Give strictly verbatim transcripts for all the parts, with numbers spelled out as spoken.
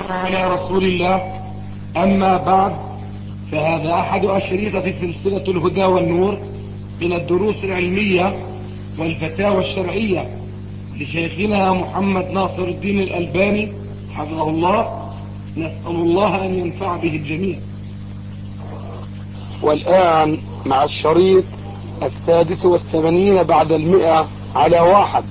على رسول الله. أما بعد، فهذا أحد أشرطة سلسلة الهدى والنور من الدروس العلمية والفتاوى الشرعية لشيخنا محمد ناصر الدين الألباني حفظه الله. نسأل الله أن ينفع به الجميع. والآن مع الشريط السادس والثمانين بعد المئة على واحد.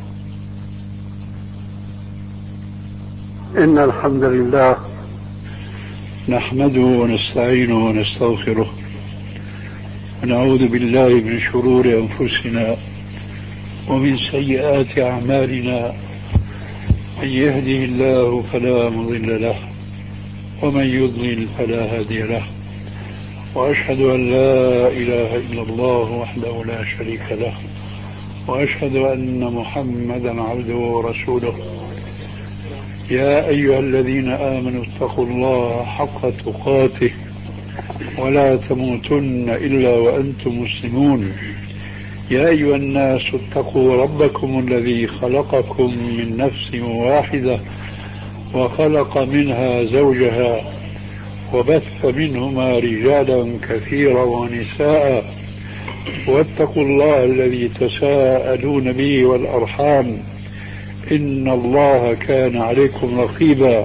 إن الحمد لله نحمده ونستعينه ونستغفره ونعوذ بالله من شرور أنفسنا ومن سيئات أعمالنا. من يهده الله فلا مضل له ومن يضلل فلا هادي له، وأشهد أن لا إله إلا الله وحده لا شريك له، وأشهد أن محمدا عبده ورسوله. يا أيها الذين آمنوا اتقوا الله حق تقاته ولا تموتن إلا وأنتم مسلمون. يا أيها الناس اتقوا ربكم الذي خلقكم من نفس واحدة وخلق منها زوجها وبث منهما رجالا كثيرا ونساء، واتقوا الله الذي تساءلون به والأرحام إن الله كان عليكم رقيبا.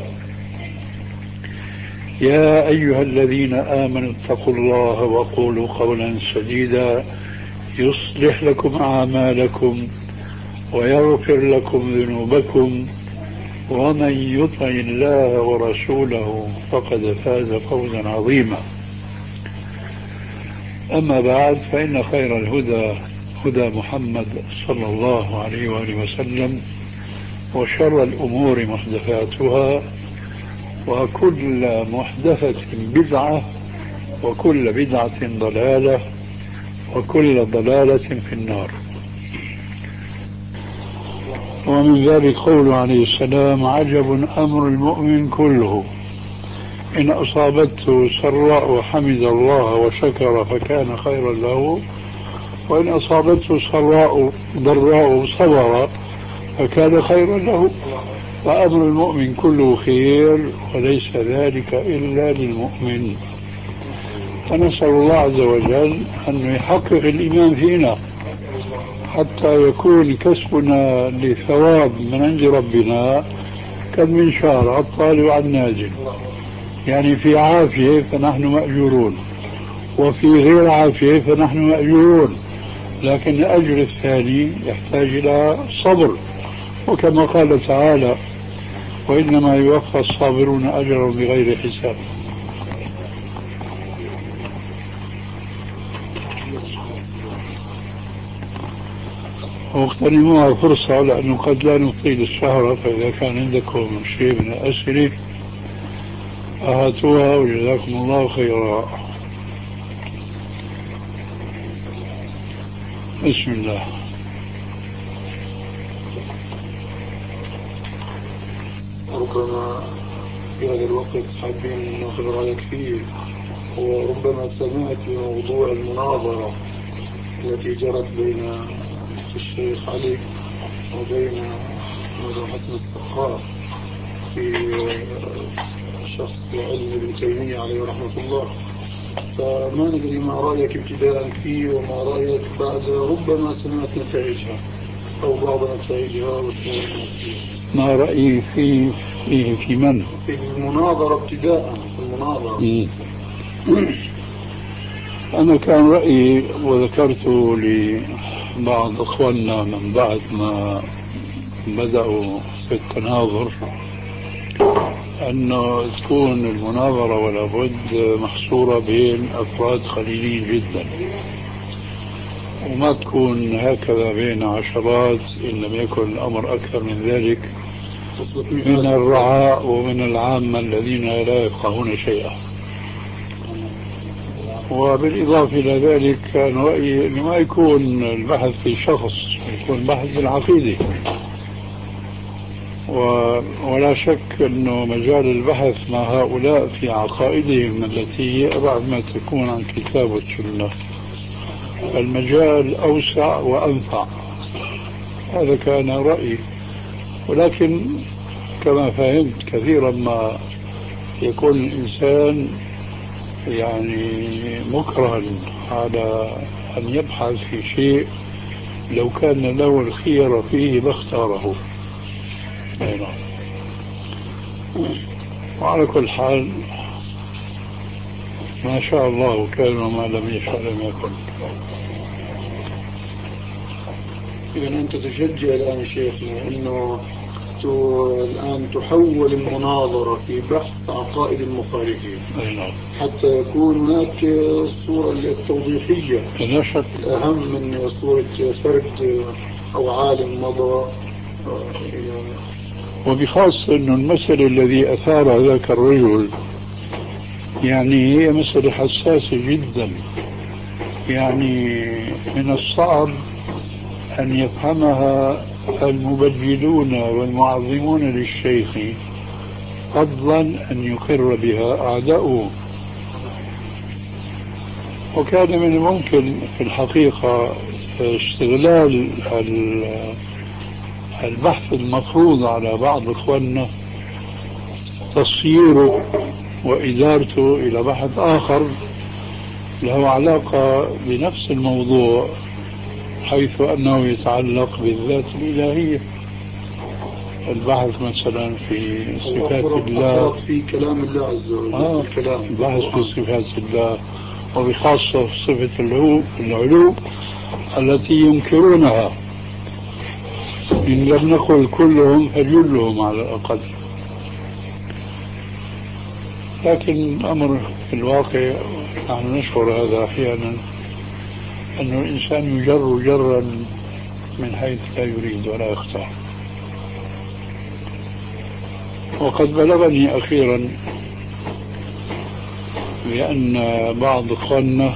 يا أيها الذين آمنوا اتقوا الله وقولوا قولا سديدا يصلح لكم أعمالكم ويغفر لكم ذنوبكم، ومن يطع الله ورسوله فقد فاز فوزا عظيما. أما بعد، فإن خير الهدى هدى محمد صلى الله عليه وآله وسلم، وشر الأمور محدثاتها، وكل محدثة بدعة، وكل بدعة ضلالة، وكل ضلالة في النار. ومن ذلك قوله عليه السلام: عجب أمر المؤمن كله، إن أصابته سراء حمد الله وشكر فكان خيرا له، وإن أصابته سراء ضراء صبر فكان خيرا له. فأمر المؤمن كله خير، وليس ذلك إلا للمؤمن. فنسأل الله عز وجل أن يحقق الإيمان فينا حتى يكون كسبنا لثواب من عند ربنا كالمنشار الطالب على النازل، يعني في عافية فنحن مأجورون، وفي غير عافية فنحن مأجورون، لكن الأجر الثاني يحتاج إلى صبر. وكما قال تعالى: وإنما يوفى الصابرون أجرهم بغير حساب. واغتنموها فرصة، لأنه قد لا نطيل الشهر، فإذا كان عندكم شيء من الأسئلة أهاتوها، وجزاكم الله خيرا. بسم الله. ربما في هذا الوقت حابين ناخذ رأيك فيه، وربما سمعت بموضوع المناظرة التي جرت بين الشيخ علي وبين موضوع حسن السقاف في شخص علم ابن تيمية عليه رحمة الله. فما ندري ما رأيك ابتداء فيه، وما رأيك بعد ربما سمعت نتائجها أو بعض نتائجها. ما رأيي فيه فيه في من؟ في المناظرة ابتداء، في المناظرة. أنا كان رأيي، وذكرته لبعض أخواننا من بعد ما بدأوا في التناظر، أنه تكون المناظرة ولا بد محصورة بين أفراد قليلين جدا، وما تكون هكذا بين عشرات إن لم يكن الأمر أكثر من ذلك من الرعاء ومن العامة الذين لا يفقهون شيئا. وبالإضافة إلى ذلك كان رأيي أنه ما يكون البحث في شخص، يكون بحث في العقيدة. ولا شك أنه مجال البحث مع هؤلاء في عقائدهم التي هي أبعد ما تكون عن كتاب والسنة، المجال أوسع وأنفع. هذا كان رأيي، ولكن كما فهمت كثيرا ما يكون الإنسان يعني مكرها على أن يبحث في شيء لو كان له الخير فيه لاختاره. أي نعم. وعلى كل حال ما شاء الله كان وما لم يشاء لم يكن. إذا أنت تشجع الآن شيخنا أنه الآن تحول المناظرة في بحث عقائد المخالفين. أي نعم. حتى يكون هناك الصورة التوضيحية لا شك الأهم من صورة فرد أو عالم مضى. وبخاصة أن المسألة الذي أثار ذاك الرجل يعني هي مسألة حساسة جدا، يعني من الصعب أن يفهمها المبجلون والمعظمون للشيخ، فضلا أن يقر بها أعداؤه. وكان من الممكن في الحقيقة استغلال البحث المفروض على بعض إخواننا تصييره وإدارته إلى بحث آخر له علاقة بنفس الموضوع، حيث أنه يتعلق بالذات الإلهية، البحث مثلا في صفات الله، في كلام الله عز وجل. آه الكلام البحث في صفات الله، وبخاصة صفة العلو التي ينكرونها، إن لم نقل كلهم فجلهم على الأقل. لكن الأمر في الواقع نحن نشعر هذا أحيانا، أن الإنسان يجر جرا من حيث لا يريد ولا يختار. وقد بلغني أخيرا بأن بعض إخواننا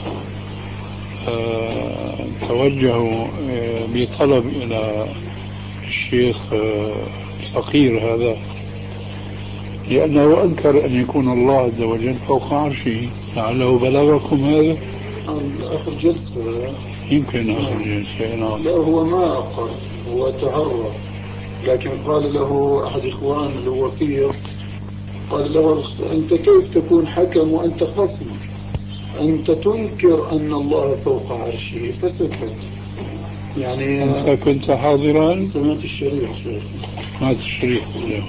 توجهوا بطلب إلى الشيخ الفقير هذا، لأنه أنكر أن يكون الله عز وجل فوق عرشه. لعله بلغكم هذا؟ آخر جلسة يمكن آخر جلسة. لا هو ما أقر، هو تعرف، لكن قال له أحد إخوان اللي هو فيه، قال له أنت كيف تكون حكم وأنت خصم؟ أنت تنكر أن الله فوق عرشه. فسكت. يعني أنت كنت حاضرا؟ سمعت الشريح شيخ. سمعت الشريح.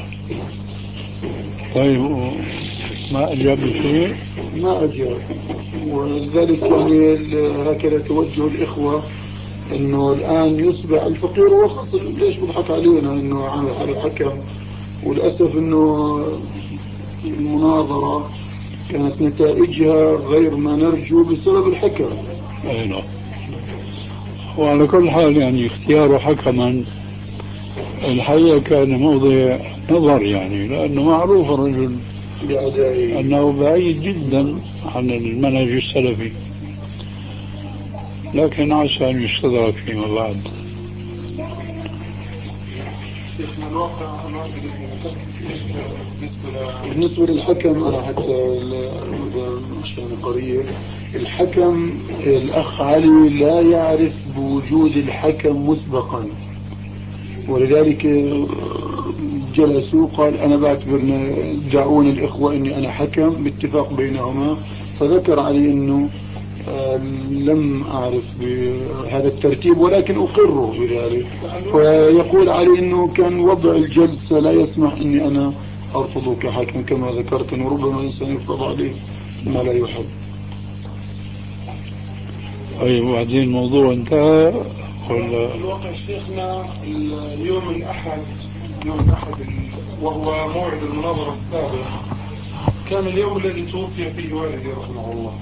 طيب ما أجاب شيء؟ ما أجاب. ولذلك يعني هكذا توجه الإخوة إنه الآن يصبح الفقير وخصم. ليش بضحك علينا إنه على حكم؟ وللأسف إنه المناظرة كانت نتائجها غير ما نرجو بسبب الحكم. أي نعم. وعلى كل حال يعني اختيار حكما الحقيقة كان موضع نظر، يعني لأنه معروف الرجل أنه بعيد جدا عن المنهج السلفي، لكن عسى أن يستدرك فيما بعد. شيخنا الواقع بالنسبة للحكم، أنا حتى عشان قريب الحكم، الأخ علي لا يعرف بوجود الحكم مسبقا، ولذلك جلسوا قال أنا بعتبرنا دعوني الإخوة إني أنا حكم باتفاق بينهما. فذكر علي إنه لم أعرف بهذا الترتيب ولكن أقره بذلك. فيقول علي إنه كان وضع الجلسة لا يسمح إني أنا أرفضه كحكم كما ذكرت، إنه ربما الإنسان يفرض عليه ما لا يحب. طيب وبعدين الموضوع انتهى ولا؟ الواقع شيخنا اليوم الأحد يوم الأحد وهو موعد المناظرة السابق كان اليوم الذي توفي فيه والدي رحمه الله.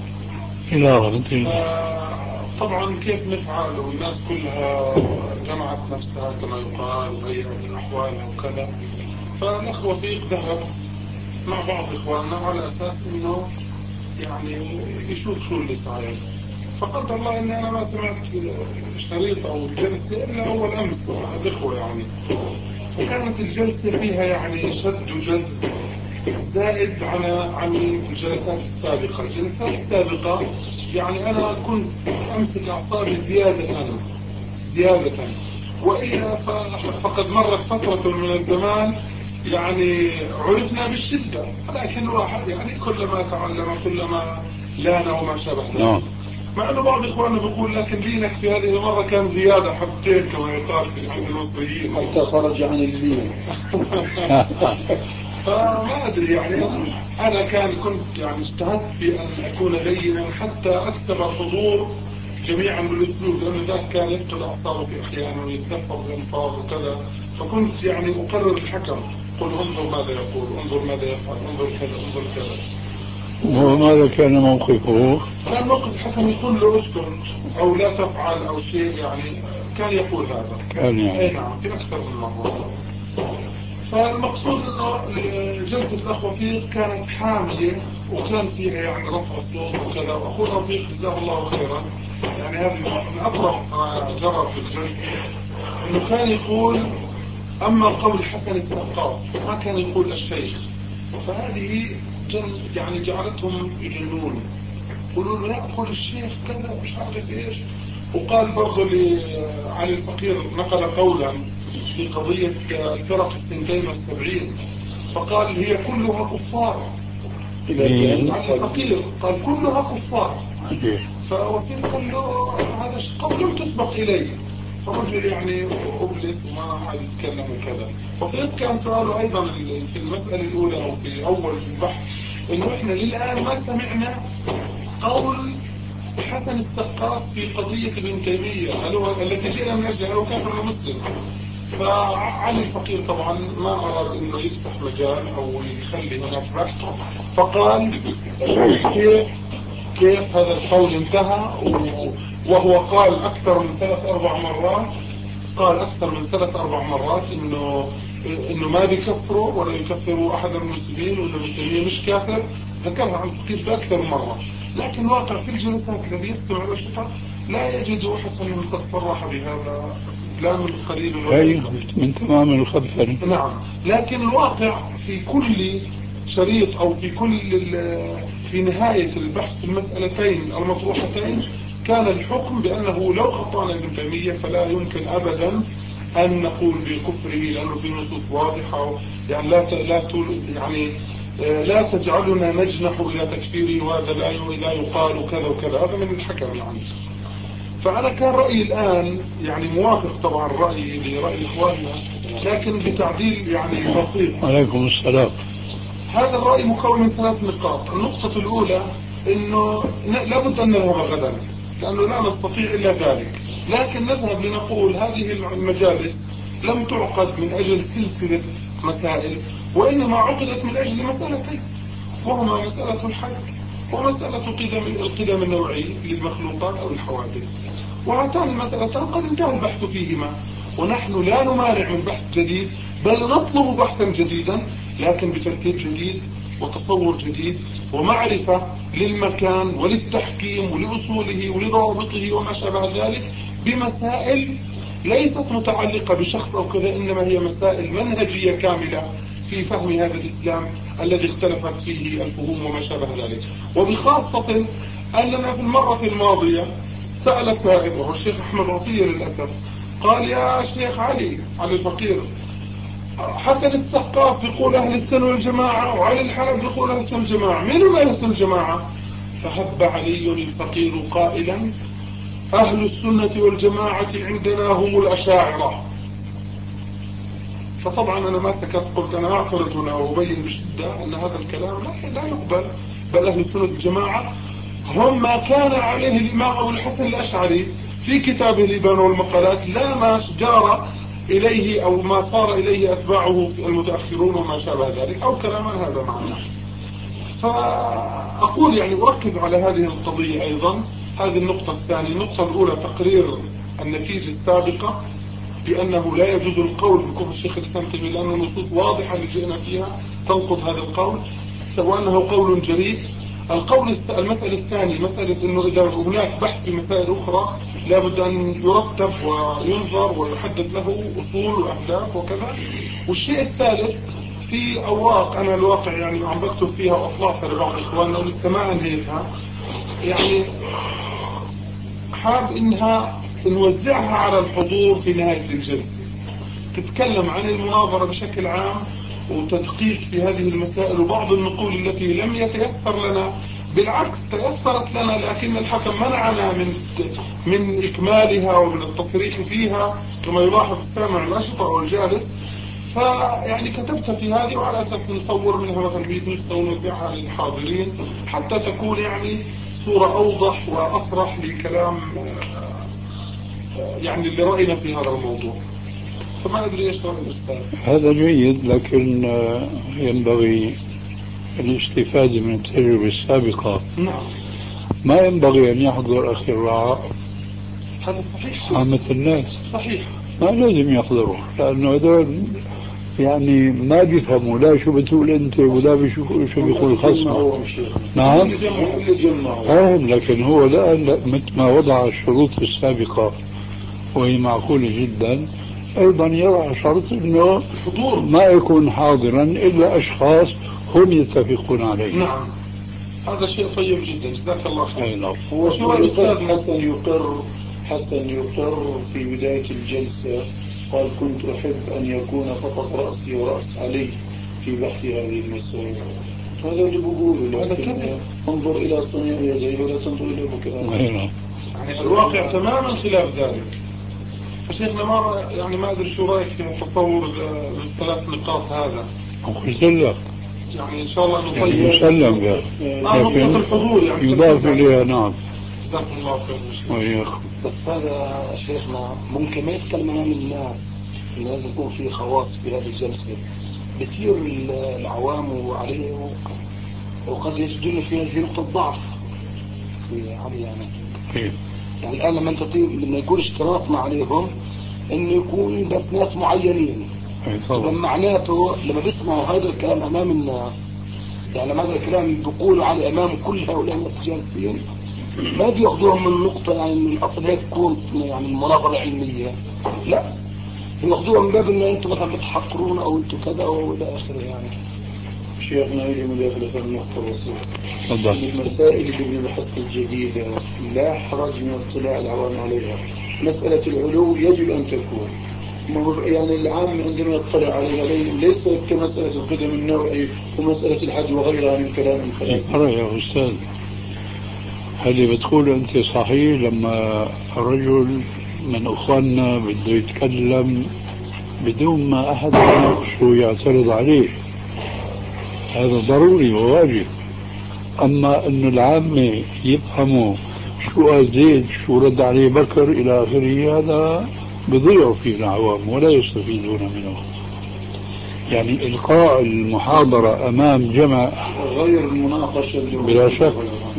طبعا كيف نفعل والناس كلها جمعت نفسها كما يقال وهيئت أحوالها وكذا، فالأخ وفيق ذهب مع بعض إخواننا على أساس إنه يعني يشوف شو اللي صاير. فقدر الله إني أنا ما سمعت الشريط أو الجلسة إلا أول أمس مع الإخوة يعني. فكانت الجلسة فيها يعني شد وجذب زائد عن عن الجلسات السابقة. الجلسات السابقة يعني أنا كنت أمسك أعصابي زيادة زيادة وإلا فقد مرت فترة من الزمان يعني عرفنا بالشدة، لكن الواحد يعني كلما تعلم كلما لان وما شابه ذلك. مع انه بعض اخواننا بيقول لكن دينك في هذه المرة كان زيادة حبتين كما يقال في عند المصريين حتى خرج عن اللين. فما ادري يعني انا كان كنت يعني اجتهدت في ان اكون لينا حتى اكثر الحضور جميعا بالاسلوب، لانه ذاك كان يفقد اعصابه في احيانا ويتلفظ بالالفاظ وكذا، فكنت يعني اقرر الحكم، قل انظر ماذا يقول، انظر ماذا يفعل، انظر كذا انظر كذا. وماذا كان موقفه؟ كان موقف الحكم يقول له اسكت او لا تفعل او شيء، يعني كان يقول هذا. كان يعني اي نعم في اكثر من مرة. فالمقصود انه جلسة الاخ رفيق كانت حامية وكان فيها يعني رفع الصوت وكذا، واخونا رفيق جزاه الله خيرا يعني هذا من اطرف ما جرى في الجلسة، انه كان يقول اما قول حسن السقاف ما كان يقول الشيخ، فهذه يعني جعلتهم يجنون، يقولوا له لا قول الشيخ كذا مش عارف ايش. وقال برضه لعلي الفقير نقل قولا في قضية الفرق الثنتين والسبعين، فقال هي كلها كفار. علي الفقير قال كلها كفار، فوفير قال له هذا قول تسبق إليه، فرجل يعني أبلس وما عاد يتكلم وكذا. وفير كان سؤاله أيضا في المسألة الأولى أو في أول البحث إنه إحنا للآن ما سمعنا قول حسن السقاف في قضية ابن تيمية التي جئنا من أجلها لو كافر مسلم. فعلي الفقير طبعا ما أراد إنه يفتح مجال أو يخلي هناك بحث، فقال كيف كيف هذا القول انتهى، وهو قال أكثر من ثلاث أربع مرات، قال أكثر من ثلاث أربع مرات إنه إنه ما بيكفروا ولا يكفروا أحد المسلمين وإنه ابن تيمية مش كافر، ذكرها عن الفقير بأكثر مرة. لكن الواقع في الجلسات الذي يستمع الأشرطة لا يجد أحد من قد صرح بهذا، لا من قريب ولا من تمام الخبر. نعم، لكن الواقع في كل شريط أو في كل في نهاية البحث في المسألتين المطروحتين كان الحكم بأنه لو خطأنا ابن تيمية فلا يمكن أبدا أن نقول بكفره، لأنه في نصوص واضحة يعني لا لا يعني لا تجعلنا نجنح إلى تكفيره وهذا لا لا يقال كذا وكذا، هذا من الحكم يعني. فأنا كان رأيي الآن يعني موافق طبعا رأيي لرأي إخواننا، لكن بتعديل يعني بسيط. عليكم السلام. هذا الرأي مكون من ثلاث نقاط. النقطة الأولى إنه لابد أن نذهب غدا، لأنه لا نستطيع إلا ذلك، لكن نذهب لنقول هذه المجالس لم تعقد من أجل سلسلة مسائل، وإنما عقدت من أجل مسألتين، وهما مسألة الحج ومسألة قدم القدم النوعي للمخلوقات أو الحوادث، وهاتان المسألتان قد انتهى البحث فيهما، ونحن لا نمانع من بحث جديد، بل نطلب بحثا جديدا لكن بترتيب جديد وتصور جديد ومعرفة للمكان وللتحكيم ولأصوله ولضوابطه وما شابه ذلك، بمسائل ليست متعلقة بشخص أو كذا، إنما هي مسائل منهجية كاملة في فهم هذا الإسلام الذي اختلفت فيه الفهوم وما شابه ذلك. وبخاصة أننا في المرة الماضية سأل سائل وهو الشيخ أحمد عطية للأسف، قال يا شيخ علي علي الفقير حسن السقاف يقول أهل السنة والجماعة وعلي الحلب يقول أهل السنة والجماعة، من هم أهل السنة والجماعة؟ فهب علي الفقير قائلا أهل السنة والجماعة عندنا هم الأشاعرة. فطبعا أنا ما سكت، قلت أنا أعترض هنا وأبين بشدة أن هذا الكلام لا يقبل، بل أهل السنة والجماعة هم ما كان عليه الإمام أبو الحسن الأشعري في كتابه الإبان والمقالات، لا ما جار إليه أو ما صار إليه أتباعه المتأخرون وما شابه ذلك، أو كلاما هذا معناه. فأقول يعني أركز على هذه القضية أيضا. هذه النقطة الثانية. النقطة الأولى تقرير النتيجة السابقة بأنه لا يجوز القول بكفر الشيخ الإسلام تيمية، لأن النصوص واضحة اللي جئنا فيها تنقض هذا القول، وأنه قول جريء. القول المسألة الثانية مسألة أنه إذا هناك بحث في مسائل أخرى لابد أن يرتب وينظر ويحدد له أصول وأهداف وكذا. والشيء الثالث في أوراق أنا الواقع يعني عم بكتب فيها وأطلعها لبعض إخواننا ولسه ما أنهيتها، يعني حاب إنها نوزعها على الحضور في نهاية الجلسة، تتكلم عن المناظرة بشكل عام وتدقيق في هذه المسائل، وبعض النقول التي لم يتيسر لنا بالعكس تيسرت لنا، لكن الحكم منعنا من من إكمالها ومن التصريح فيها كما يلاحظ السامع الأشطر والجالس. فيعني كتبت في هذه وعلى أساس نصور منها مثلا مئة نسخة ونوزعها للحاضرين حتى تكون يعني صورة أوضح وأصرح لكلام يعني اللي رأينا في هذا الموضوع. فما أدري إيش رأي الأستاذ. هذا جيد، لكن ينبغي الاستفادة من التجربة السابقة. نعم. ما ينبغي أن يحضر أخي الرعاء هذا صحيح. عامة الناس صحيح. ما لازم يحضروا، لأنه هذول يعني ما بيفهموا لا شو بتقول أنت ولا بشو شو بيقول خصمه. نعم فاهم، لكن هو لا مثل ما وضع الشروط السابقة وهي معقولة جدا، أيضا يضع شرط أنه حضور ما يكون حاضرا إلا أشخاص هم يتفقون عليه. نعم هذا شيء طيب جدا، جزاك الله خير. هو شو الأستاذ حسن يقر حسن يقر في بداية الجلسة قال كنت أحب أن يكون فقط رأسي ورأس علي في بحث هذه المسائل. هذا اللي بقوله، لكن انظر إلى صنيع يديه ولا تنظر إلى بكرة. يعني الواقع تماما خلاف ذلك. شيخنا ما يعني ما أدري شو رأيك في تصور الثلاث نقاط هذا. قلت لك يعني إن شاء الله نطيب يعني مسلم آه نقطة الحضور يعني يضاف إليها. نعم جزاكم الله خير. وإياكم. بس هذا شيخنا ممكن ما يتكلم عن الناس، لازم يكون في خواص في هذه الجلسة بثير العوام عليه، وقد يجدون فيها في نقطة ضعف في عليه يعني. يعني الآن لما أنت لما يكون اشتراطنا عليهم إنه يكون بس ناس معينين، لما معناته لما بيسمعوا هذا الكلام أمام الناس، يعني هذا الكلام بيقولوا على أمام كل هؤلاء الناس جالسين، ما بياخذوهم من نقطة يعني من الأصل هيك تكون يعني المناظرة علمية، لا بياخذوها من باب إن أنتم مثلا بتحقرون أو أنتم كذا أو إلى آخره. يعني شيخنا يجي مداخلة في النقطة بسيطة. المسائل اللي بالبحث الجديدة لا حرج من اطلاع العوام عليها. مسألة العلو يجب أن تكون يعني العام عندما يطلع عليها ليس كمسألة القدم النوعي ومسألة الحج وغيرها من كلام الفلاسفة. يا أستاذ هل بتقول أنت صحيح لما رجل من أخواننا بده يتكلم بدون ما أحد يناقشه يعترض عليه، هذا ضروري وواجب. أما أن العامة يفهموا شو قال زيد شو رد عليه بكر إلى آخره، هذا بضيعوا فيه العوام ولا يستفيدون منه. يعني إلقاء المحاضرة أمام جمع غير المناقشة بلا شك.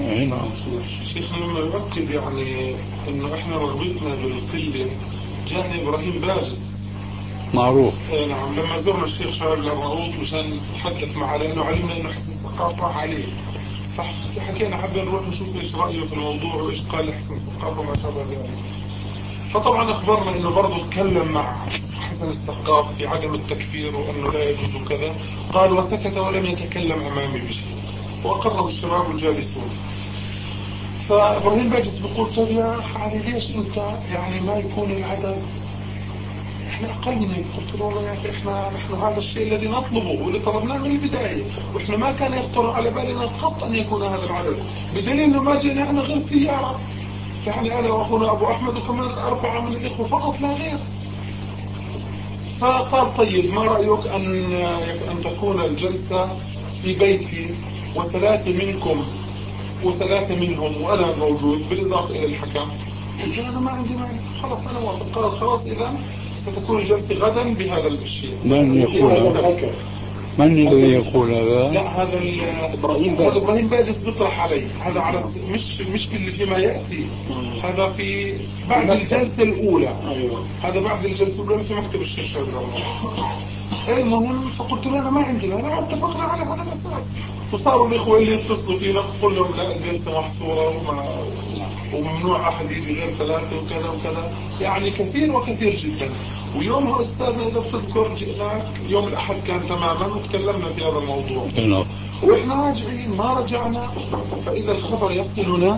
شيخنا لما يؤكد يعني إنه إحنا رغبتنا بالقلة جاءنا إبراهيم باجد معروف. نعم لما زرنا الشيخ شارع الرؤوس مشان نتحدث معه لأنه علمنا إنه حسن الثقافة عليه، فحكينا حابين نروح نشوف إيش رأيه في الموضوع وإيش قال حسن الثقافة ما شابه ذلك. فطبعا أخبرنا إنه برضه تكلم مع حسن الثقافة في عدم التكفير وأنه لا يجوز كذا، قال وسكت ولم يتكلم أمامي بشيء، وأقره الشباب الجالسون. فإبراهيم باجت بيقول طيب يا علي ليش أنت يعني ما يكون العدد احنا اقل من هيك؟ قلت له والله يا اخي احنا نحن هذا الشيء الذي نطلبه واللي طلبناه من البدايه، واحنا ما كان يخطر على بالنا قط ان يكون هذا العدد، بدليل انه ما جينا احنا غير سياره، يعني انا واخونا ابو احمد وكمان اربعه من الاخوه فقط لا غير. فقال طيب ما رايك ان ان تكون الجلسه في بيتي وثلاثه منكم وثلاثه منهم وانا موجود بالاضافه الى الحكم؟ قلت له انا ما عندي مانع، خلاص انا موافق. قال خلاص اذا ستكون الجلسة غدا بهذا الشيء. من يقول هذا؟ من الذي يقول هذا؟ لا هذا إبراهيم باجس. إبراهيم باجس بيطرح علي هذا على مش مش اللي فيما يأتي، هذا في بعد الجلسة الأولى. هذا بعد الجلسة الأولى في مكتب الشيخ شاذلي. المهم فقلت له أنا ما عندي، أنا اتفقنا على هذا الأساس. وصاروا الإخوة اللي يتصلوا فينا قلت لهم لا الجلسة محصورة وما وممنوع أحد يجي غير ثلاثة وكذا وكذا، يعني كثير وكثير جدا. ويومها أستاذنا إذا بتذكر جئناك يوم الأحد كان تماما وتكلمنا في هذا الموضوع وإحنا راجعين ما رجعنا، فإذا الخبر يصلنا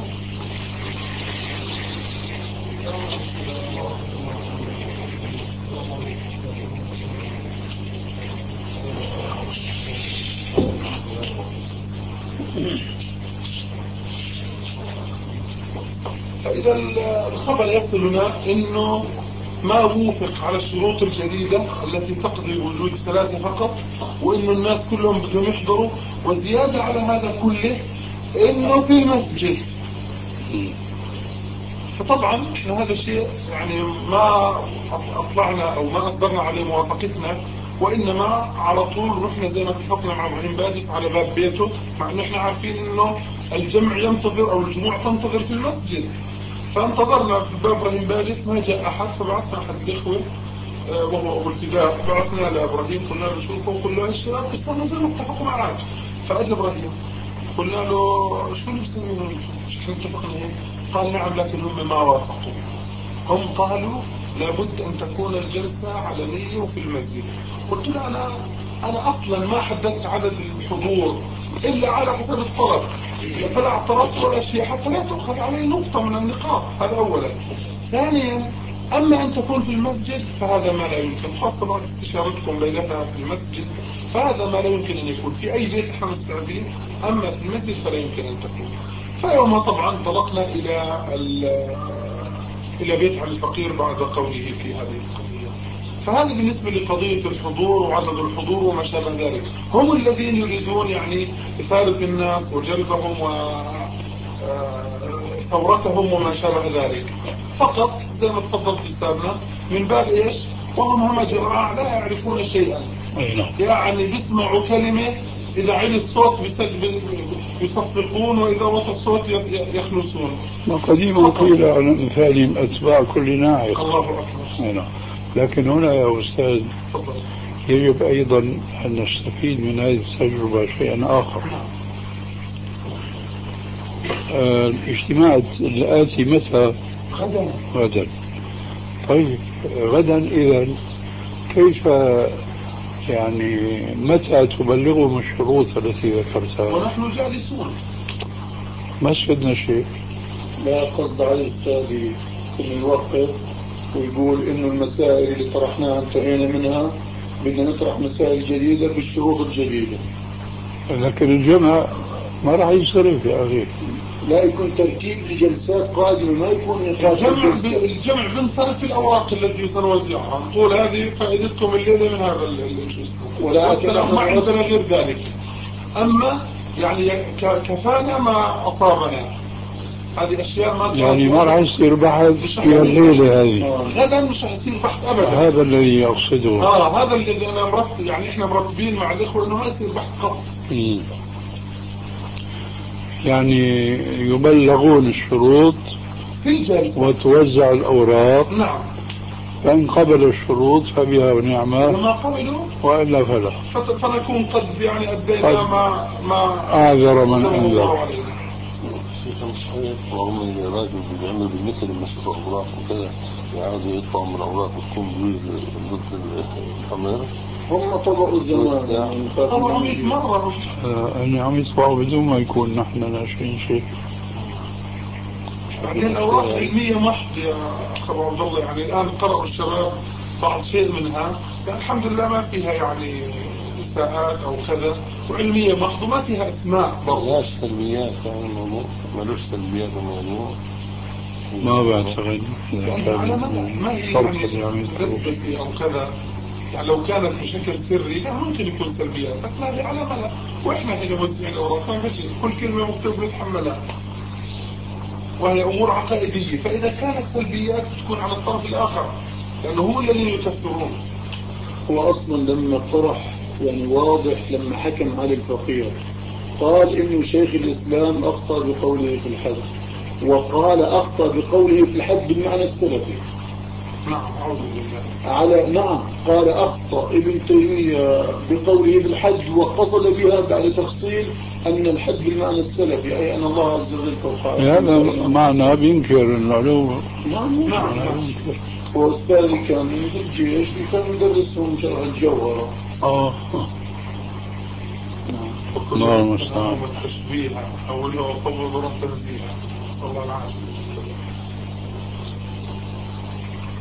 فإذا الخبر يصلنا إنه ما وافق على الشروط الجديدة التي تقضي وجود ثلاثة فقط، وإنه الناس كلهم بدهم يحضروا، وزيادة على هذا كله إنه في المسجد. فطبعا احنا هذا الشيء يعني ما اطلعنا او ما اصدرنا عليه موافقتنا، وانما على طول رحنا زي ما اتفقنا مع ابراهيم باجت على باب بيته، مع انه احنا عارفين انه الجمع ينتظر او الجموع تنتظر في المسجد. فانتظرنا في باب ابراهيم باجت ما جاء احد، فبعثنا احد الاخوه وهو ابو الفداء، بعثنا لابراهيم قلنا له شوفه وقلنا له الشباب استنوا زي ما اتفقوا معك. فاجى ابراهيم قلنا له شو اللي بتسويه؟ احنا اتفقنا هيك؟ قال نعم، لكن هم ما وافقوا. هم قالوا لابد ان تكون الجلسة علنية وفي المسجد. قلت له انا انا اصلا ما حددت عدد الحضور الا على حسب الطلب، فلا اعترضت ولا شيء حتى لا تؤخذ علي نقطة من النقاط. هذا اولا. ثانيا، اما ان تكون في المسجد فهذا ما لا يمكن، خاصة بعد استشارتكم ليلتها في المسجد، فهذا ما لا يمكن ان يكون في اي بيت احنا مستعدين، اما في المسجد فلا يمكن ان تكون. فيوم طبعا انطلقنا الى الى بيت علي الفقير بعد قوله في هذه القضية. فهذا بالنسبة لقضية الحضور وعدد الحضور وما شابه ذلك. هم الذين يريدون يعني إثارة الناس وجلبهم وثورتهم وما شابه ذلك، فقط زي ما تفضلت أستاذنا من باب إيش؟ وهم هم جراء لا يعرفون شيئا، يعني بيسمعوا كلمة إذا عل الصوت يصفقون وإذا وطى الصوت يخلصون. وقديما قيل عن أمثالهم أتباع كل ناعق. الله أكبر. لكن هنا يا أستاذ يجب أيضا أن نستفيد من هذه التجربة شيئا آخر. آه الاجتماع الآتي متى؟ غدا. غدا. طيب غدا إذا كيف يعني متى تبلغهم الشروط التي ذكرتها؟ ونحن جالسون. ما سفدنا شيء. لا قصد على التالي انه يوقف ويقول انه المسائل اللي طرحناها انتهينا منها، بدنا نطرح مسائل جديدة بالشروط الجديدة. لكن الجمع ما راح يصرف يا أخي. لا يكون ترتيب لجلسات قادمة، ما يكون الجمع الجمع بنصرف في الأوراق التي سنوزعها، نقول هذه فائدتكم الليلة من هذا الجزء، ولا ما عندنا غير ذلك. أما يعني كفانا ما أصابنا، هذه أشياء ما يعني ما راح يصير بحث في الليلة هذه. غدا مش هيصير بحث أبدا. هذا الذي يقصده. آه هذا الذي أنا مرتب، يعني إحنا مرتبين مع الإخوة إنه ما يصير بحث قط. يعني يبلغون الشروط في الجلسة وتوزع الأوراق. نعم. فإن قبلوا الشروط فبها ونعمة، وما قبلوا وإلا فلا. فنكون قد يعني أدينا ما ما أعذر من أنذر. صحيح. رغم ان الراجل بيعمل بالمثل لما يشوف الاوراق وكذا يعاود يطبع من الاوراق وتكون بجوز ضد الامر. هم طبعوا الزمان طبعوا مئة مرة. أني عم يطبعوا بدون ما يكون نحن ناشرين شيء. بعدين الأوراق علمية محض يا أخ أبو عبد الله، يعني الآن قرأوا الشباب بعض شيء منها، يعني الحمد لله ما فيها يعني إساءات أو كذا، وعلمية محض وما فيها أسماء. ملهاش سلبيات يعني الموضوع، ملوش سلبيات الموضوع. ما بعتقد يعني على ما هي يعني تثبت أو كذا، يعني لو كانت بشكل سري لا ممكن يكون سلبيات، بس هذه على ملا، وإحنا هنا موزعين الأوراق ما فيش، كل كلمة مكتوب نتحملها، وهي أمور عقائدية. فإذا كانت سلبيات تكون على الطرف الآخر، لأنه هم الذين يكفرون. هو أصلا لما طرح يعني واضح، لما حكم على الفقير قال إنه شيخ الإسلام أخطأ بقوله في الحد، وقال أخطأ بقوله في الحد بالمعنى السلفي. نعم أعوذ بالله. على نعم قال أخطأ ابن تيمية بقوله في الحد، وقصد بها بعد تفصيل أن الحد بالمعنى السلفي، أي أن الله عز وجل فوق. هذا معنى بينكر العلوم. نعم نعم. والثاني كان في الجيش كان يدرسهم شرح الجوهرة. آه الله المستعان. والتشبيه أو اللي هو طول ضرب تنزيها صلى الله عليه وسلم.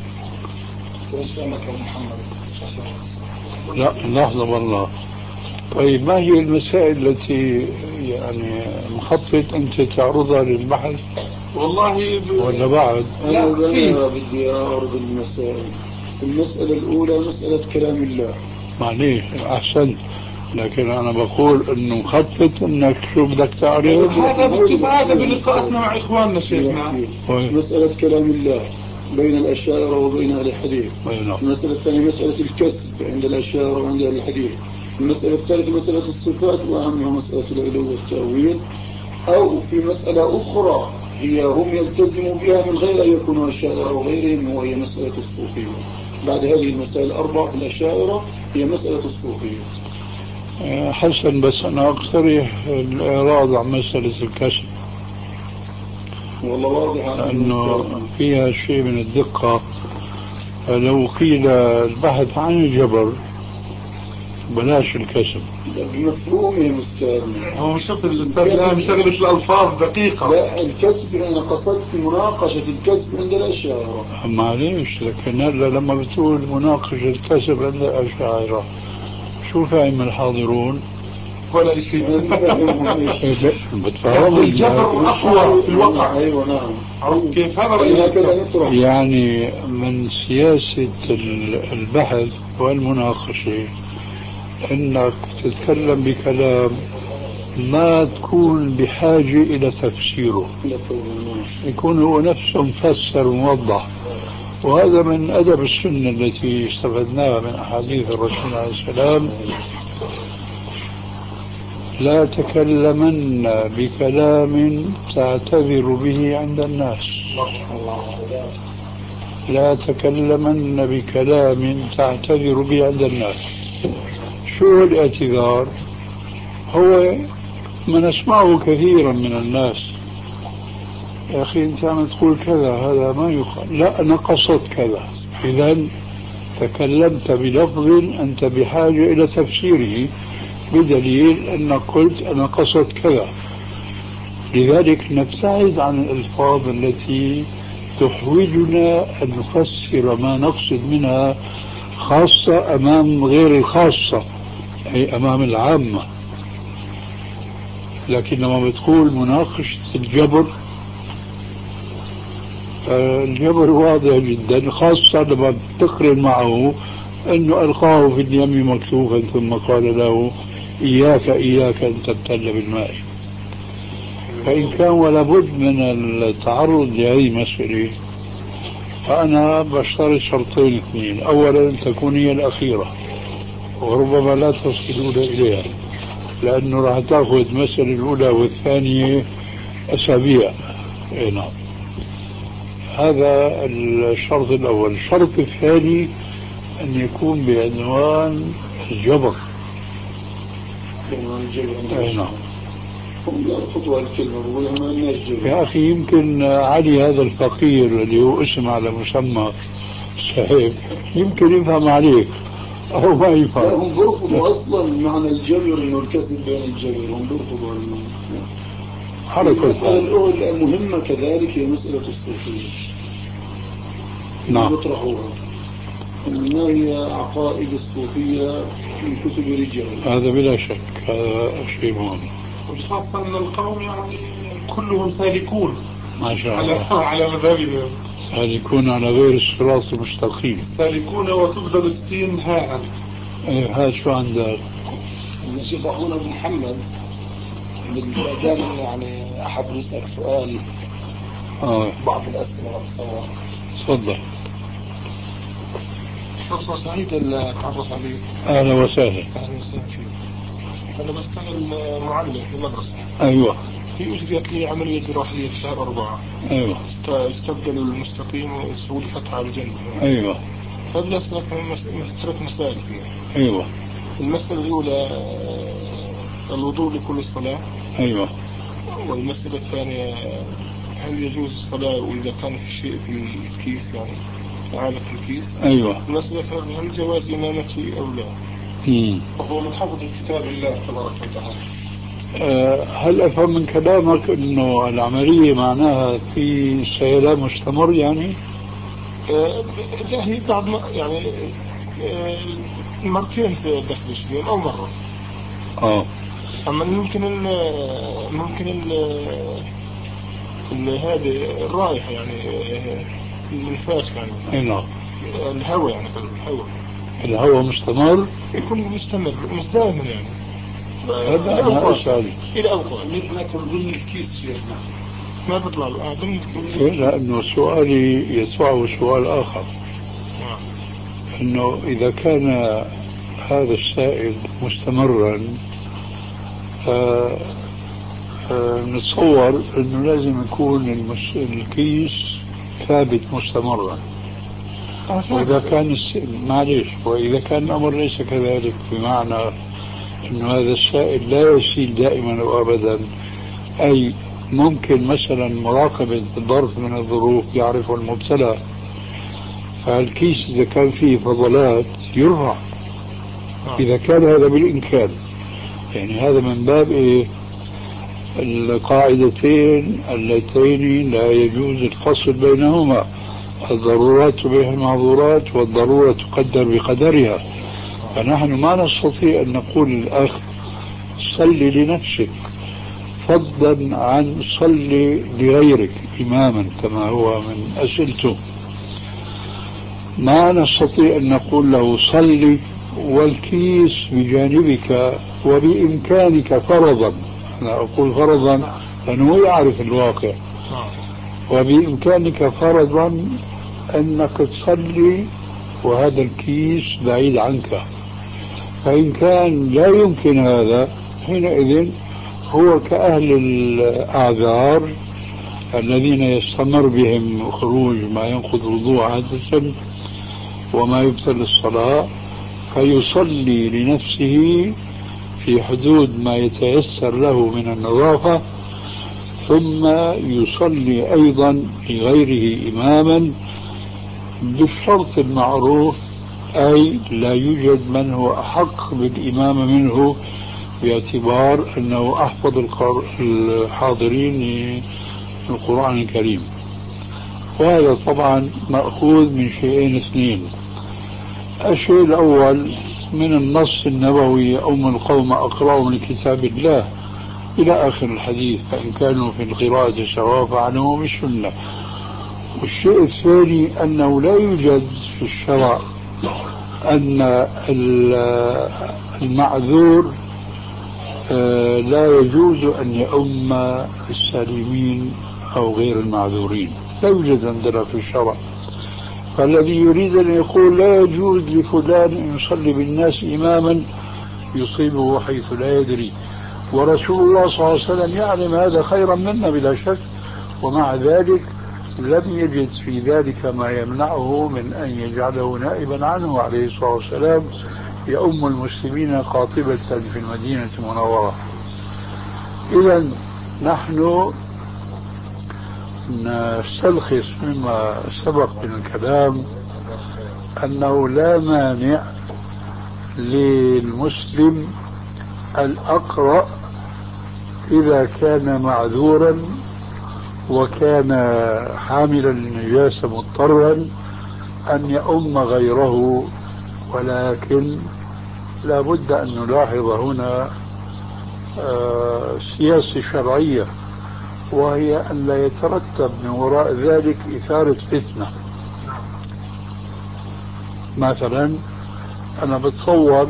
وإسلامك يا محمد. لا لحظة والله. طيب ما هي المسائل التي يعني مخطط أنت تعرضها للبحث والله ب... ولا بعد؟ أنا بدي أعرض المسائل. المسألة الأولى مسألة كلام الله. معليش أحسنت، لكن أنا بقول إنه مخطط إنك شو بدك تعرض. هذا هذا بلقاءاتنا مع إخواننا شيخنا. مسألة كلام الله بين الأشاعرة وبين أهل الحديث. المسألة الثانية مسألة الكسب عند الأشاعرة وعند أهل الحديث. المسألة الثالثة مسألة الصفات وأهمها مسألة العلو والتأويل. أو في مسألة أخرى هي هم يلتزموا بها من غير أن يكونوا أشاعرة أو غيرهم، وهي مسألة الصوفية. بعد هذه المسائل الأربع في الأشاعرة هي مسألة الصوفية. حسن، بس أنا أقترح الإعراض عن مسألة الكسب، والله واضح لأنه فيها شيء من الدقة. لو قيل البحث عن الجبر بلاش الكسب. بمفهوم يا مستاذ. هو شوف الترجمة شغلة الألفاظ دقيقة. لا الكسب أنا قصدت مناقشة الكسب عند الأشاعرة. معليش، لكن هلا لما بتقول مناقشة الكسب عند الأشاعرة شو فاهم الحاضرون؟ ولا شيء. بتفهم الجبر أقوى في الواقع. أيوة نعم. كيف هذا؟ يعني من سياسة البحث والمناقشة انك تتكلم بكلام ما تكون بحاجة الى تفسيره، يكون هو نفسه مفسر وموضح. وهذا من ادب السنة التي استفدناها من احاديث الرسول عليه السلام: لا تكلمن بكلام تعتذر به عند الناس. لا تكلمن بكلام تعتذر به عند الناس. شو الاعتذار؟ هو ما نسمعه كثيرا من الناس: يا أخي أنت عم تقول كذا، هذا ما يقال، لا أنا قصدت كذا. إذا تكلمت بلفظ أنت بحاجة إلى تفسيره، بدليل أنك قلت أنا قصدت كذا. لذلك نبتعد عن الألفاظ التي تحوجنا أن نفسر ما نقصد منها، خاصة أمام غير الخاصة، أي أمام العامة. لكن لما بتقول مناقشة الجبر، الجبر واضح جدا، خاصة لما بتقرن معه أنه ألقاه في اليم مكتوفا ثم قال له إياك إياك أن تبتل بالماء. فإن كان ولا بد من التعرض لهذه المسألة، فأنا بشترط شرطين اثنين: أولا أن تكون هي الأخيرة، وربما لا تصلون إليها، لأنه راح تأخذ المسألة الأولى والثانية أسابيع. إيه نعم، هذا الشرط الأول. الشرط الثاني أن يكون بعنوان الجبر. إيه نعم. يا أخي يمكن علي هذا الفقير اللي هو اسم على مسمى صحيح يمكن يفهم عليك أو ما يفهم. لا هم بيرفضوا أصلا معنى الجبر إنه الكسب بين الجبر، هم بيرفضوا حركة. المسألة المهمة كذلك هي مسألة الصوفية. نعم. يطرحوها ما هي عقائد الصوفية في كتب الرجال. هذا بلا شك، هذا شيء مهم. وخاصة أن القوم يعني كلهم سالكون ما شاء على الله، على مذهبهم، سالكون على غير الصراط المستقيم. سالكون وتبذل السين هاء. ايه هذا شو عندك؟ الشيخ أخونا محمد دائما يعني أحب نسألك سؤال. آه. بعض الأسئلة والصور. تفضل. فرصة سعيدة اللي أتعرف عليه. أهلا وسهلا. أهلا وسهلا فيك. أنا بشتغل معلم في المدرسة. أيوة. في أجريت لي عملية جراحية في شهر أربعة. أيوة. استبدلوا المستقيم وسووا لي فتحة على الجنب. أيوة. فبدي أسألك ثلاث مسائل فيها. أيوة. المسألة الأولى الوضوء لكل صلاة. أيوة. والمسألة الثانية هل يجوز الصلاة وإذا كان في شيء في الكيس يعني عالق في الكيس. أيوة. المسألة الثانية هل جواز إمامتي أو لا. مم. وهو من حفظ كتاب الله تبارك وتعالى. أه هل أفهم من كلامك أنه العملية معناها في سيلان مستمر يعني؟ أه لا هي بعد ما يعني أه مرتين في داخل الشهر أو مرة. اه أما ممكن ال ممكن ال هذه الرائحة يعني النفاس يعني هنا الهواء يعني الهواء الهواء مستمر يكون مستمر مش دائما يعني هذا أنا أسأل إلى أوقات لكن ضمن الكيس شيخنا ما بيطلع ضمن لأنه سؤالي يتبعه سؤال آخر أنه إذا كان هذا السائل مستمرا نتصور أنه لازم يكون المس... الكيس ثابت مستمرا. وإذا كان الس... معلش وإذا كان الأمر ليس كذلك بمعنى أنه هذا السائل لا يسيل دائما وأبدا، أي ممكن مثلا مراقبة ظرف من الظروف يعرف المبتلى، فالكيس إذا كان فيه فضلات يرفع إذا كان هذا بالإمكان. يعني هذا من باب إيه؟ القاعدتين اللتين لا يجوز الفصل بينهما، الضرورات تبيح المعذورات والضرورة تقدر بقدرها. فنحن ما نستطيع أن نقول للأخ صلي لنفسك فضلا عن صلي لغيرك إماما كما هو من أسئلته. ما نستطيع أن نقول له صلي والكيس بجانبك وبإمكانك فرضا، أنا أقول فرضا لأنه يعرف الواقع، وبإمكانك فرضا أنك تصلي وهذا الكيس بعيد عنك. فإن كان لا يمكن هذا حينئذ هو كأهل الأعذار الذين يستمر بهم خروج ما ينقض الوضوء عادة وما يبطل الصلاة، فيصلي لنفسه في حدود ما يتيسر له من النظافة، ثم يصلي أيضا لغيره إماما بالشرط المعروف، أي لا يوجد من هو أحق بالإمامة منه باعتبار أنه أحفظ الحاضرين القرآن الكريم. وهذا طبعا مأخوذ من شيئين اثنين: الشيء الأول من النص النبوي أم القوم أقرأهم لكتاب الله إلى آخر الحديث، فإن كانوا في القراءة سواء فعلموا السنة. والشيء الثاني أنه لا يوجد في الشرع أن المعذور لا يجوز أن يؤم السالمين أو غير المعذورين، لا يوجد عندنا في الشرع. فالذي يريد أن يقول لا يجوز لفلان أن يصلي بالناس إماما يصيبه حيث لا يدري، ورسول الله صلى الله عليه وسلم يعلم هذا خيرا منا بلا شك، ومع ذلك لم يجد في ذلك ما يمنعه من أن يجعله نائبا عنه عليه الصلاة والسلام يؤم المسلمين قاطبة في المدينة المنورة. إذا نحن نستلخص مما سبق من الكلام أنه لا مانع للمسلم الأقرأ إذا كان معذورا وكان حاملا للنجاسة مضطرا أن يؤم غيره، ولكن لا بد أن نلاحظ هنا سياسة شرعية، وهي أن لا يترتب من وراء ذلك إثارة فتنة. مثلا أنا بتصور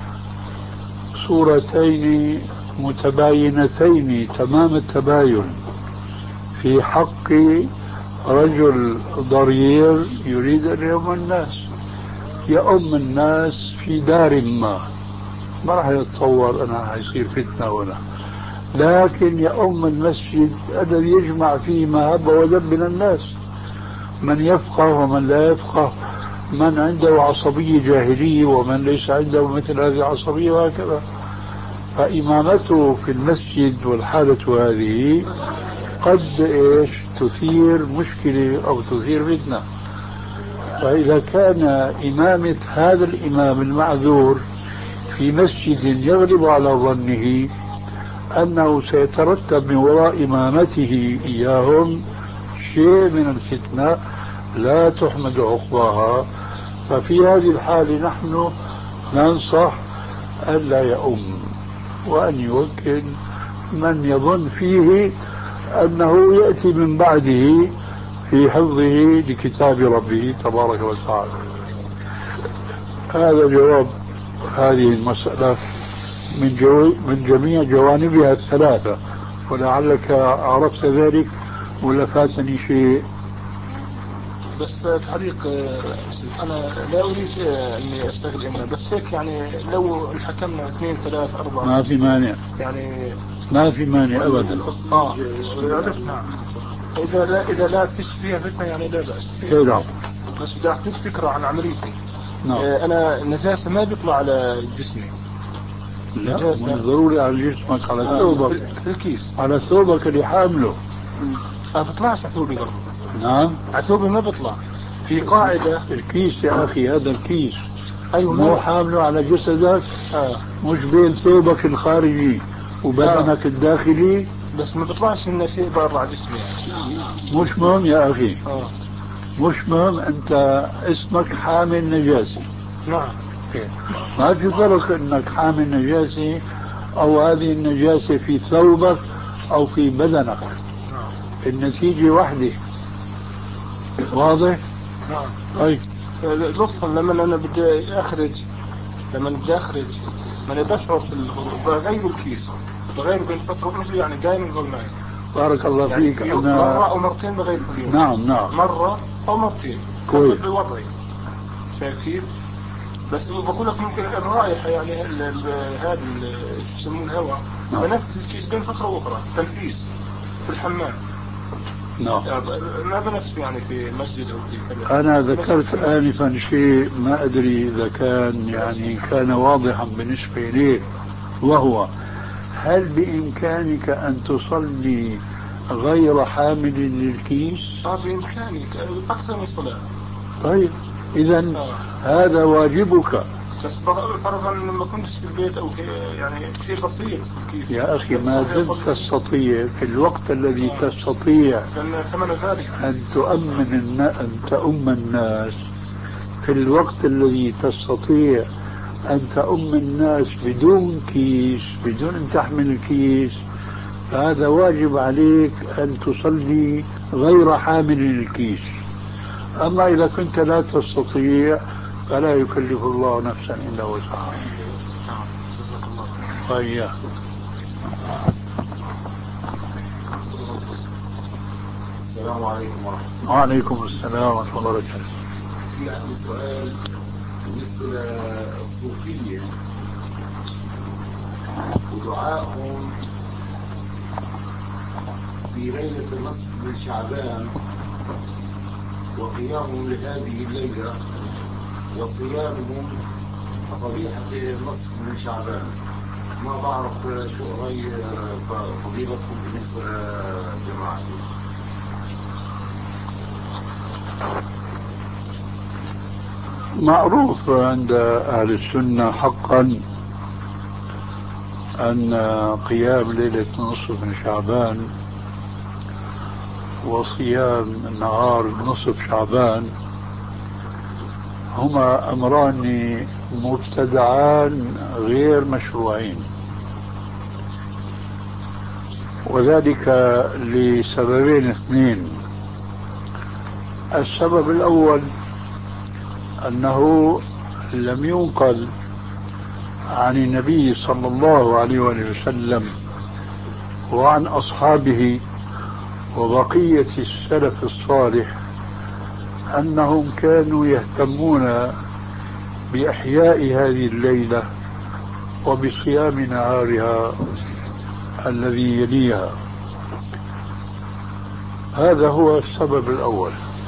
صورتين متباينتين تمام التباين في حق رجل ضرير يريد أن يؤم الناس، يؤم الناس في دار ما، ما راح يتصور أنا هيصير فتنة ولا، لكن يؤم المسجد الذي يجمع فيه ما هب ودب من الناس، من يفقه ومن لا يفقه، من عنده عصبية جاهلية ومن ليس عنده مثل هذه العصبية، وهكذا. فإمامته في المسجد والحالة هذه قد إيش تثير مشكلة أو تثير فتنة. فإذا كان إمامة هذا الإمام المعذور في مسجد يغلب على ظنه أنه سيترتب من وراء إمامته إياهم شيء من الفتنة لا تحمد عقباها، ففي هذه الحالة نحن ننصح ألا يؤم. وأن يوكل من يظن فيه أنه يأتي من بعده في حفظه لكتاب ربه تبارك وتعالى. هذا جواب هذه المسألة من, جو من جميع جوانبها الثلاثة، ولعلك عرفت ذلك ولا فاتني شيء؟ بس تعليق، أنا لا أريد أني أستغل إمنا، بس هيك يعني لو حكمنا اثنين ثلاث أربعة ما في مانع، يعني ما في مانع أبدا. آه عرفنا. إذا لا إذا لا فيش فيها فتنة يعني لا بأس. إيه نعم. بس بدي أعطيك فكرة عن عمليتي. نعم. أنا النجاسة ما بيطلع على جسمي. لا مو ضروري على جسمك، على ثوبك، في الكيس، على ثوبك اللي حامله. ما بيطلعش على ثوبي برضه. نعم على ثوبي ما بيطلع. في قاعدة الكيس يا أخي، هذا الكيس أيوة مو حامله على جسدك. آه. مش بين ثوبك الخارجي وبدنك آه. الداخلي، بس ما بيطلعش لنا شيء برا جسمي يعني. مش مهم يا أخي. آه. مش مهم، أنت اسمك حامل نجاسة. نعم. ما في فرق أنك حامل نجاسة أو هذه النجاسة في ثوبك أو في بدنك. نعم. النتيجة واحدة. واضح؟ نعم. طيب لطفا لما أنا بدي أخرج، لما بدي أخرج ما بشعر في بغير الكيس، بغير بين فترة مش يعني دائما يقول معي. بارك الله يعني فيك. أنا مرة أو مرتين بغير في اليوم. نعم نعم. مرة أو مرتين كويس. حسب وضعي. شايف كيف؟ بس بقول لك ممكن الرائحة يعني هذا يسمونه الهواء بنفس الكيس بين فترة وأخرى، تنفيس في الحمام. نعم. ما بنفس يعني في مسجد أو في كذا. أنا ذكرت آنفا شيء ما أدري إذا كان يعني كان واضحا بالنسبة لي، وهو هل بإمكانك أن تصلي غير حامل للكيس؟ آه بإمكانك أكثر من صلاة. طيب إذا آه. هذا واجبك. بس فرضا لما كنت في البيت أو يعني شيء بسيط في الكيس. يا أخي ما دمت تستطيع في الوقت الذي آه. تستطيع أن تؤمن أن تؤم الناس، في الوقت الذي تستطيع أن تؤم الناس بدون كيس، بدون أن تحمل الكيس، فهذا واجب عليك أن تصلي غير حامل للكيس. أما إذا كنت لا تستطيع فلا يكلف الله نفسا إلا وسعها. طيب السلام عليكم ورحمة الله. وعليكم السلام ورحمة الله وبركاته. في عندي سؤال بالنسبة للصوفية ودعائهم في ليلة النصف من شعبان وقيامهم لهذه الليلة وصيامهم صبيحة النصف من شعبان. ما بعرف شو رأي فضيلتكم بالنسبة لجماعتكم. معروف عند أهل السنة حقا أن قيام ليلة نصف من شعبان وصيام نهار نصف شعبان هما أمران مبتدعان غير مشروعين، وذلك لسببين اثنين. السبب الأول أنه لم ينقل عن النبي صلى الله عليه وسلم وعن أصحابه وبقية السلف الصالح أنهم كانوا يهتمون بإحياء هذه الليلة وبصيام نهارها الذي يليها. هذا هو السبب الأول.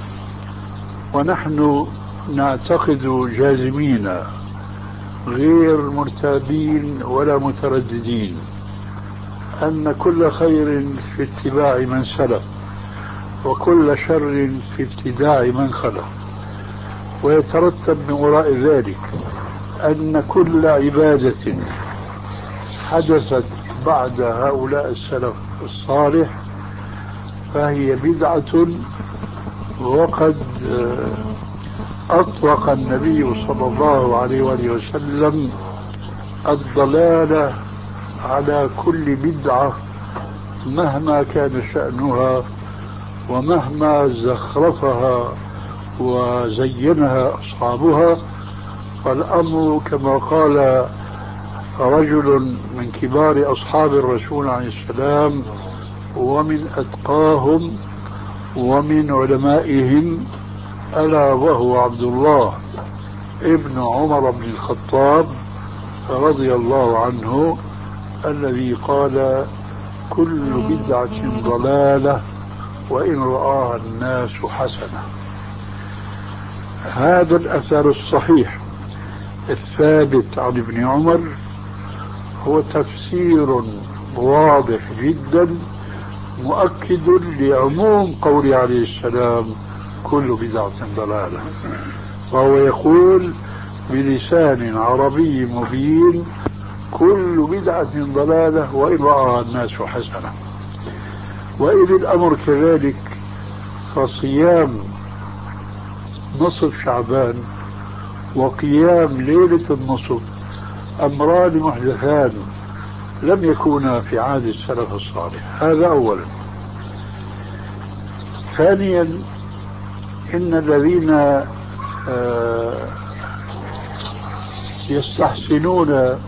ونحن نعتقد جازمين غير مرتابين ولا مترددين أن كل خير في اتباع من سلف وكل شر في ابتداع من خلف، ويترتب من وراء ذلك أن كل عبادة حدثت بعد هؤلاء السلف الصالح فهي بدعة، وقد أطلق النبي صلى الله عليه وسلم الضلالة على كل بدعة مهما كان شأنها ومهما زخرفها وزينها أصحابها، فالأمر كما قال رجل من كبار أصحاب الرسول عليه السلام ومن أتقاهم ومن علمائهم، ألا وهو عبد الله ابن عمر بن الخطاب رضي الله عنه، الذي قال: كل بدعة ضلالة وإن رآها الناس حسنة. هذا الأثر الصحيح الثابت عن ابن عمر هو تفسير واضح جدا مؤكد لعموم قول عليه السلام: كل بدعة ضلالة. وهو يقول بلسان عربي مبين: كل بدعة ضلالة وإن رآها الناس حسنة. وإذ الأمر كذلك، فصيام نصف شعبان وقيام ليلة النصف أمران محدثان لم يكونا في عهد السلف الصالح. هذا أولا. ثانيا، إن الذين يستحسنون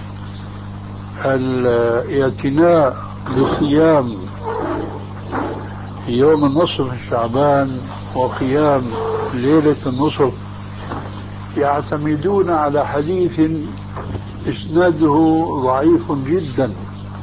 الاعتناء بصيام يوم النصف من شعبان وقيام ليلة النصف يعتمدون على حديث إسناده ضعيف جدا،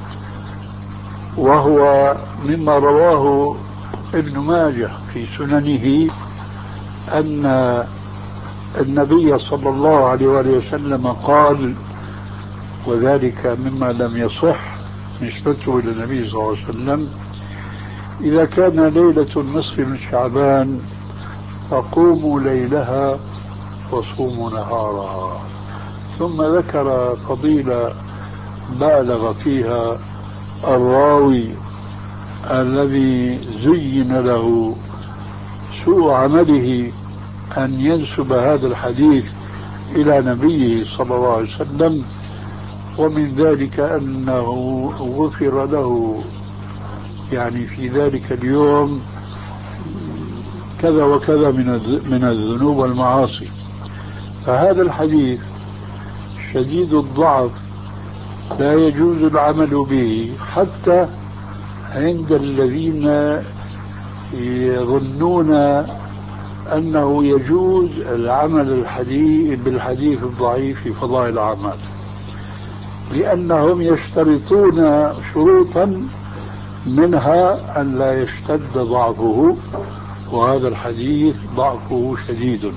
وهو مما رواه ابن ماجه في سننه أن النبي صلى الله عليه وسلم قال، وذلك مما لم يصح نسبته إلى النبي صلى الله عليه وسلم: إذا كان ليلة النصف من شعبان فقوموا ليلها وصوموا نهارها. ثم ذكر فضيلة بالغ فيها الراوي الذي زين له سوء عمله أن ينسب هذا الحديث إلى نبيه صلى الله عليه وسلم، ومن ذلك أنه غفر له يعني في ذلك اليوم كذا وكذا من من الذنوب والمعاصي. فهذا الحديث شديد الضعف لا يجوز العمل به حتى عند الذين يظنون أنه يجوز العمل الحديث بالحديث الضعيف في فضائل الأعمال، لأنهم يشترطون شروطا منها أن لا يشتد ضعفه، وهذا الحديث ضعفه شديد.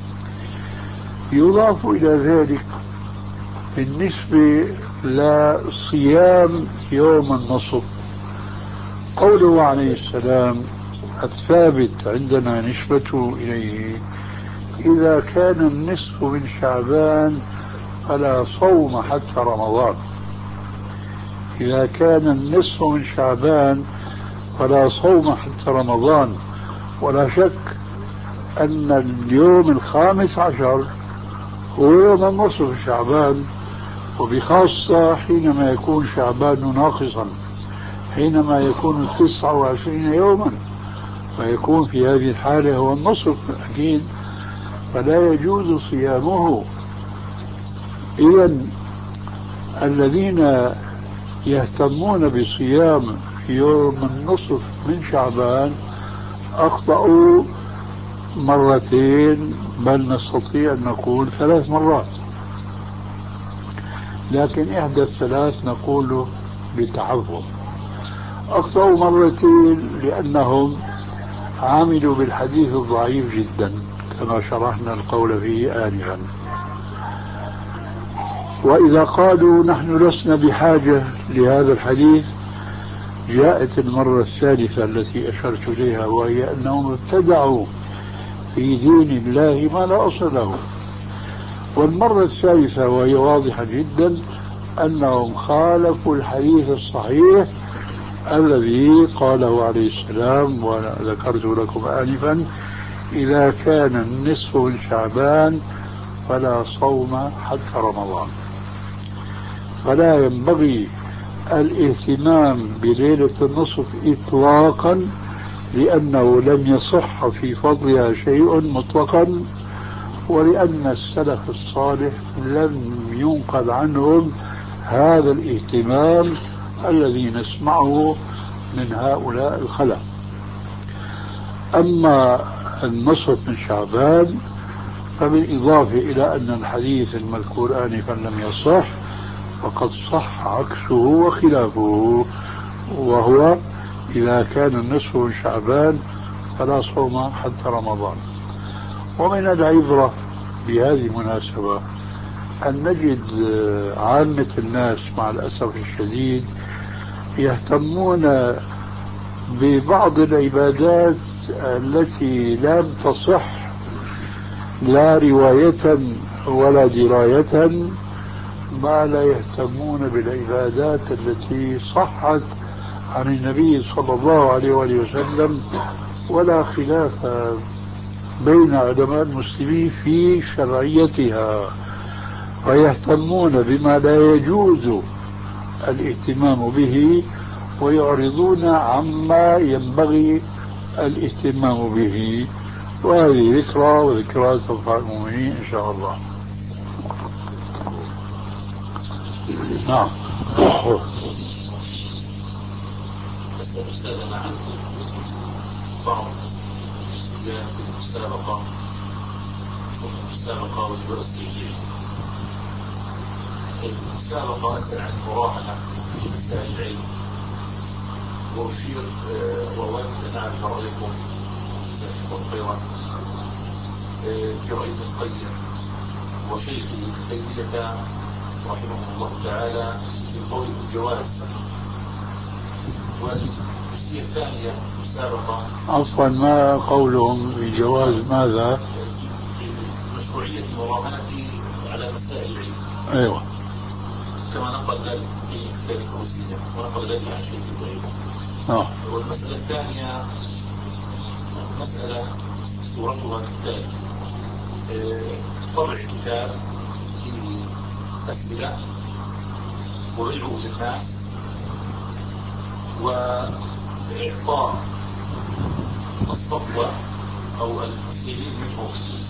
يضاف إلى ذلك بالنسبة لصيام يوم النصف قوله عليه السلام الثابت عندنا نسبته إليه: إذا كان النصف من شعبان فلا صوم حتى رمضان. إذا كان النصف من شعبان فلا صوم حتى رمضان. ولا شك أن اليوم الخامس عشر هو يوم النصف من شعبان، وبخاصة حينما يكون شعبان ناقصا، حينما يكون تسعة وعشرين يوما، فيكون في هذه الحالة هو النصف أكيد، فلا يجوز صيامه. إذن الذين يهتمون بصيام يوم النصف من شعبان أخطأوا مرتين، بل نستطيع أن نقول ثلاث مرات، لكن إحدى الثلاث نقول بتعظم. أخطأوا مرتين لأنهم عاملوا بالحديث الضعيف جدا كما شرحنا القول فيه آنفا. وإذا قالوا نحن لسنا بحاجة لهذا الحديث، جاءت المرة الثالثة التي أشرت إليها، وهي أنهم ابتدعوا في دين الله ما لا أصل له. والمرة الثالثة وهي واضحة جدا أنهم خالفوا الحديث الصحيح الذي قاله عليه السلام وذكرت لكم آنفا: إذا كان النصف من شعبان فلا صوم حتى رمضان. فلا ينبغي الاهتمام بليلة النصف إطلاقا، لأنه لم يصح في فضلها شيء مطلقا، ولأن السلف الصالح لم ينقل عنهم هذا الاهتمام الذي نسمعه من هؤلاء الخلف. أما النصف من شعبان فبالإضافة إلى أن الحديث المذكور آنفا لم يصح، فقد صح عكسه وخلافه، وهو إذا كان النصف من شعبان فلا صوم حتى رمضان. ومن العبرة بهذه المناسبة أن نجد عامة الناس مع الأسف الشديد يهتمون ببعض العبادات التي لم تصح لا رواية ولا دراية، ما لا يهتمون بالعبادات التي صحت عن النبي صلى الله عليه وآله وسلم، ولا خلاف بين علماء المسلمين في شرعيتها، ويهتمون بما لا يجوز الاهتمام به ويعرضون عما ينبغي الاهتمام به. وهذه ذكرى وذكرى تنفع المؤمنين إن شاء الله. نعم. أستاذ أنا عندي بعض الأشياء في المسابقة المسابقة والدرس التشجيعي. المسابقة أسأل عن المراهنة في مسائل العلم، وأشير وأود أن أعرف رأيكم خيرا في رأي ابن القيم وشيخ ابن تيمية رحمه الله تعالى في قول الجواز. والجزئية الثانية مسابقة عفوا، ما قولهم في جواز ماذا؟ مشروعية المراهنة على مسائل العلم. أيوة، كما نقل ذلك في كتاب الكروسية ونقل ذلك عن شيخ إبراهيم. آه. والمسألة الثانية مسألة صورتها كالتالي: طبع كتاب في أسئلة وبيعه للناس وإعطاء الصفوة أو المسؤولين منهم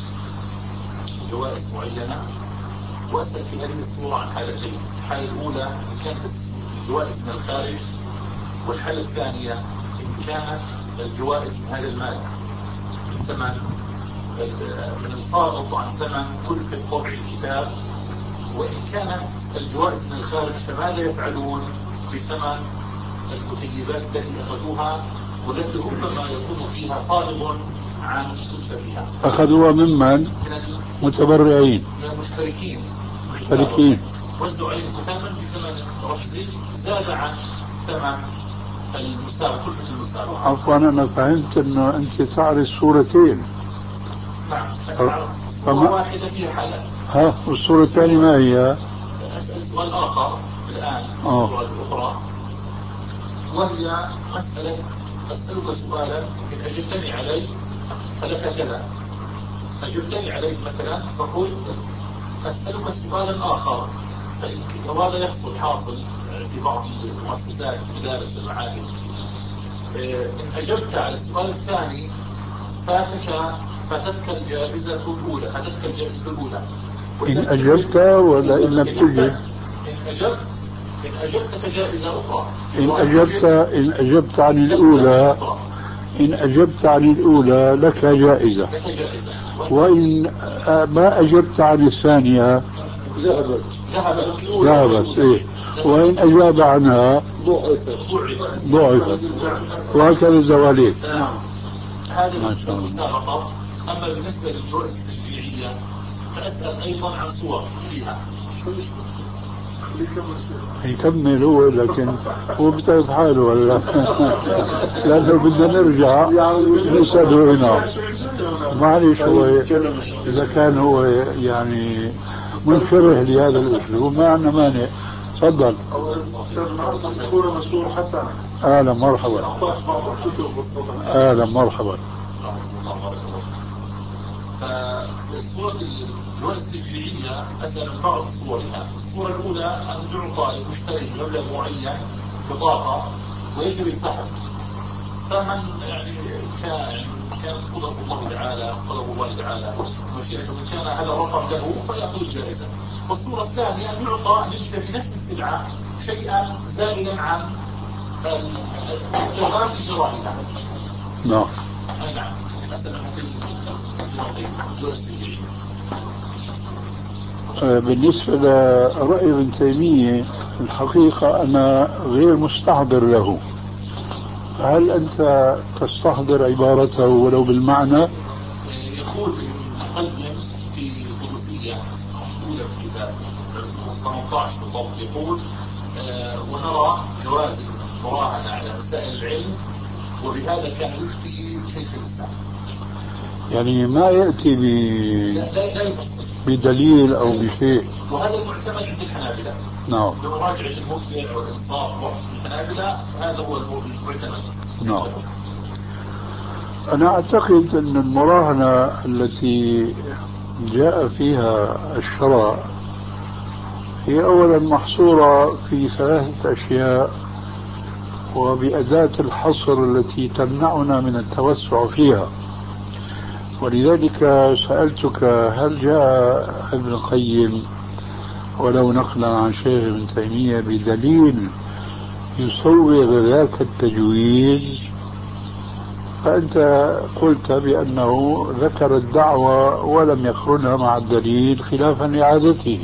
جوائز معينة. وأسأل في هذه الصورة عن حالتين: الحالة الأولى إن كانت الجوائز من الخارج، والحالة الثانية إن كانت الجوائز من هذا المال من ثمن من الفائض عن ثمن كلفة طبع الكتاب. وإن كانت الجوائز من الخارج فماذا يفعلون بثمن المكيبات التي أخذوها والتي ربما يكون فيها فائض عن كلفتها؟ أخذوها ممن؟ متبرعين، من المشتركين مشتركين وزعوا عليهم ثمن بثمن رمزي زاد عن ثمن المسابقة كلفة المسابقة. عفوا، أنا فهمت أنه أنت تعرض صورتين. نعم، صورة واحدة فيها حالات. ها، والصورة الثانية ما هي؟ أسأل سؤال آخر الآن. أوه. الصورة الأخرى وهي مسألة: أسألك سؤالا إن أجبتني عليه فلك كذا. أجبتني عليه مثلا فقل أسألك سؤالا آخر، فإن هذا يحصل حاصل في بعض المؤسسات المدارس والمعاهد. إن أجبت على السؤال الثاني فاتك فاتتك الجائزة الأولى فاتتك الجائزة الأولى إن أجبت ولا إن لم تجب؟ إن أجبت إن أجبت فجائزة أخرى. إن أجبت إن أجبت عن الأولى إن أجبت عن الأولى لك جائزة، لك جائزة. وإن ما أجبت عن الثانية ذهبت ذهبت إيه، وإن أجاب عنها ضعفت، وهكذا الزوالين. هذه المسابقة. أما بالنسبة للجوائز التشجيعية فأسأل أيضا عن صور فيها. يكمل هو، لكن هو بتعرف حاله ولا لأنه بدنا نرجع نسأله هنا. معلش، هو إذا كان هو يعني منشره لهذا الأسلوب ما عندنا مانع. تفضل. أهلا مرحبا. أهلا مرحبا. فالصورة الجوائز التشريعية مثلا بعض صورها، الصورة الأولى أن تعطى للمشتري مبلغ معين بطاقة ويجب السحب. فمن يعني كان كان قدر الله تعالى قدر الله تعالى مشيئته من كان هذا الرقم له فيأخذ الجائزة. والصورة الثانية أن يعطى نجد في نفس السلعة شيئا زائدا عن الإرغام الشرائي. نعم. أي نعم. مثلا مثل بالنسبة لرأي ابن تيمية الحقيقة أنا غير مستحضر له. هل أنت تستحضر عبارته ولو بالمعنى؟ يقول المقدم في القدسية أولى في كتاب ثمانية عشر بالضبط يقول آه ونرى جواز المراهنة على مسائل العلم وبهذا كان يفتي شيخ الإسلام. يعني ما يأتي ب... لا لا يفصل بدليل أو بشيء. وهذا المعتمد عند الحنابلة. نعم. بمراجعة المفسر والإنصاف الحنابلة هذا هو المعتمد. نعم. أنا أعتقد أن المراهنة التي جاء فيها الشرع هي أولا محصورة في ثلاثة أشياء وبأداة الحصر التي تمنعنا من التوسع فيها. ولذلك سألتك هل جاء ابن القيم ولو نقلا عن شيخ ابن تيمية بدليل يسوغ ذاك التجويز؟ فأنت قلت بأنه ذكر الدعوة ولم يقرنها مع الدليل خلافا لعادته.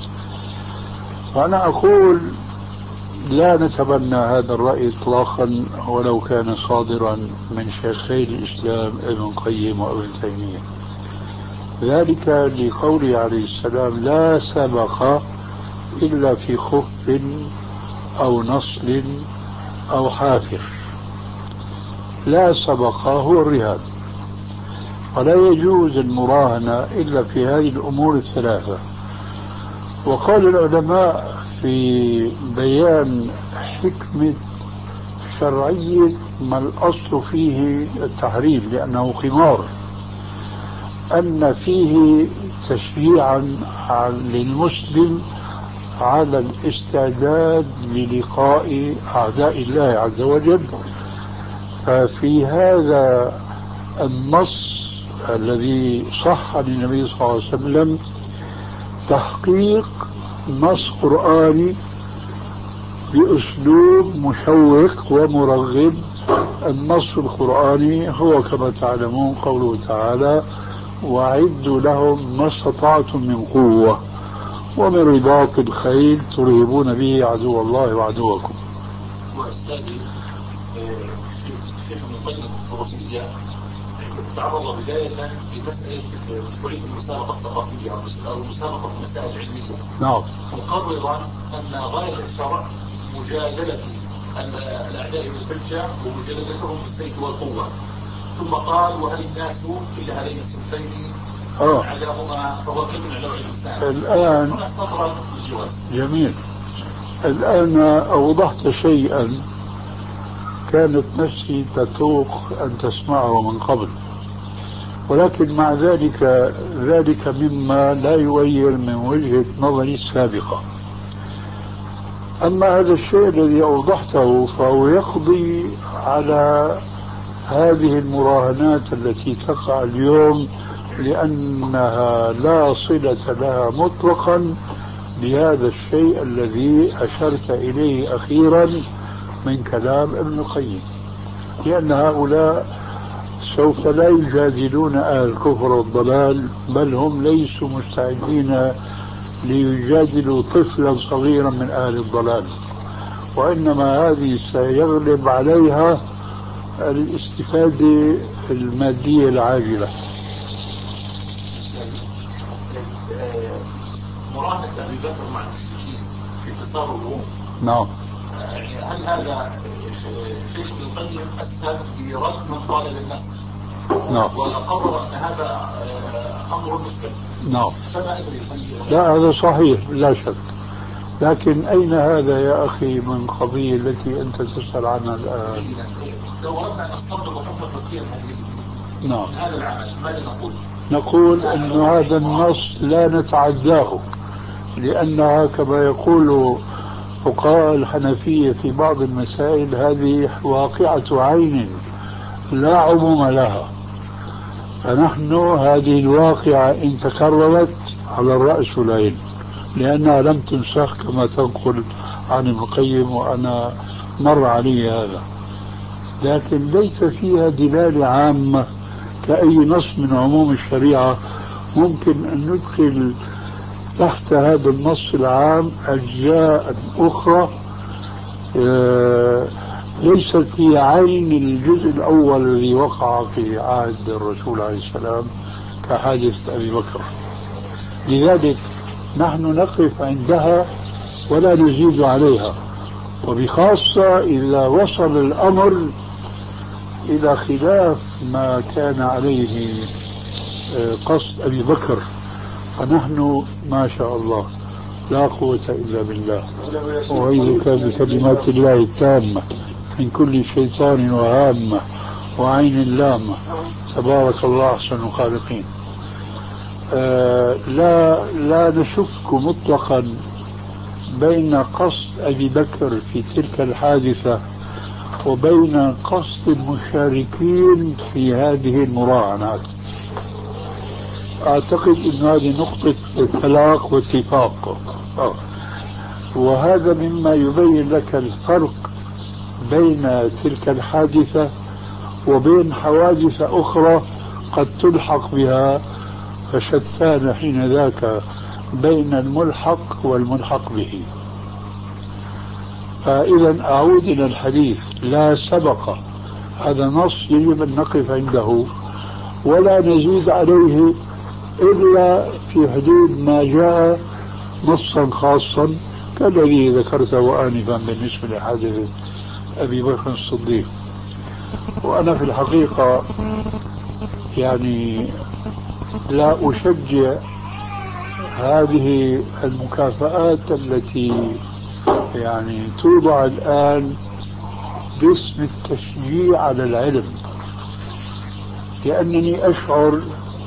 وأنا أقول لا نتبنى هذا الرأي إطلاقا ولو كان صادرا من شيخي الإسلام ابن القيم وابن تيمية، ذلك لقوله عليه السلام لا سبق إلا في خف أو نصل أو حافر. لا سبق هو الرهان، ولا يجوز المراهنة إلا في هذه الأمور الثلاثة. وقال العلماء في بيان حكمة شرعية ما الأصل فيه التحريم لأنه خمار، أن فيه تشجيعا للمسلم على الاستعداد للقاء أعداء الله عز وجل. ففي هذا النص الذي صح عن النبي صلى الله عليه وسلم تحقيق نص قرآني بأسلوب مشوق ومرغب. النص القرآني هو كما تعلمون قوله تعالى وأعدوا لهم ما استطعتم من قوة ومن رباط الخيل ترهبون به عدو الله وعدوكم. وأستاذي الشيخ ابن القيم القرطبية تعرض بداية لمسألة مشروعية المسابقة الثقافية أو المسابقة في المسائل العلمية. نعم. مقررا أن غاية الشرع مجادلة الأعداء بالحجة ومجادلتهم بالسيف والقوة. ثم قال وهل الناس إلا هذين السنتين عداهما فهو كلمة على وجه الإنسان. الآن جميل. الآن أوضحت شيئا كانت نفسي تتوق أن تسمعه من قبل، ولكن مع ذلك ذلك مما لا يغير من وجهة نظري السابقة. أما هذا الشيء الذي أوضحته فهو يقضي على هذه المراهنات التي تقع اليوم لأنها لا صلة لها مطلقا بهذا الشيء الذي أشرت إليه أخيرا من كلام ابن القيم، لأن هؤلاء سوف لا يجادلون أهل الكفر والضلال، بل هم ليسوا مستعدين ليجادلوا طفلا صغيرا من أهل الضلال، وإنما هذه سيغلب عليها الاستفادة المادية العاجلة. مراهنة أبي بكر مع المشركين في انتصار الروم. نعم. هل هذا شيء ابن القيم أسهل في رد من طالب النصر؟ نعم. وقرر أن هذا أمر مسلم. نعم. فما أدري. لا هذا صحيح لا شك، لكن أين هذا يا أخي من قضية التي أنت تسأل عنها الآن؟ لو أردنا أن نستنبط حكم التطبيق هذه نعم. هذا العمل ماذا نقول؟ نقول أن هذا النص لا نتعداه، لأنها كما يقول فقهاء الحنفية في بعض المسائل هذه واقعة عين لا عموم لها، فنحن هذه الواقعة إن تكررت على الرأس والعين، لأنها لم تنسخ كما تنقل عن ابن القيم وأنا مر علي هذا، لكن ليس فيها دلالة عامة كأي نص من عموم الشريعة ممكن أن ندخل تحت هذا النص العام أجزاء أخرى ليست في عين الجزء الأول الذي وقع في عهد الرسول عليه السلام كحادثة أبي بكر. لذلك نحن نقف عندها ولا نزيد عليها، وبخاصة إذا وصل الأمر إلى خلاف ما كان عليه قصد أبي بكر، فنحن ما شاء الله لا قوة إلا بالله، أعيذك بكلمات الله التامة من كل شيطان وهامة وعين لامة، تبارك الله أحسن الخالقين. آه لا لا نشك مطلقا بين قصد أبي بكر في تلك الحادثة وبين قصد المشاركين في هذه المراهنات. أعتقد أن هذه نقطة اتفاق واتفاق، وهذا مما يبين لك الفرق بين تلك الحادثة وبين حوادث أخرى قد تلحق بها، فشتان حين ذاك بين الملحق والملحق به. فإذا أعود إلى الحديث، لا سبق، هذا نص يجب أن نقف عنده ولا نزيد عليه إلا في حدود ما جاء نصا خاصا كالذي ذكرته آنفا بالنسبة لحادثة أبي بكر الصديق. وأنا في الحقيقة يعني لا أشجع هذه المكافآت التي يعني توضع الآن باسم التشجيع على العلم، لأنني أشعر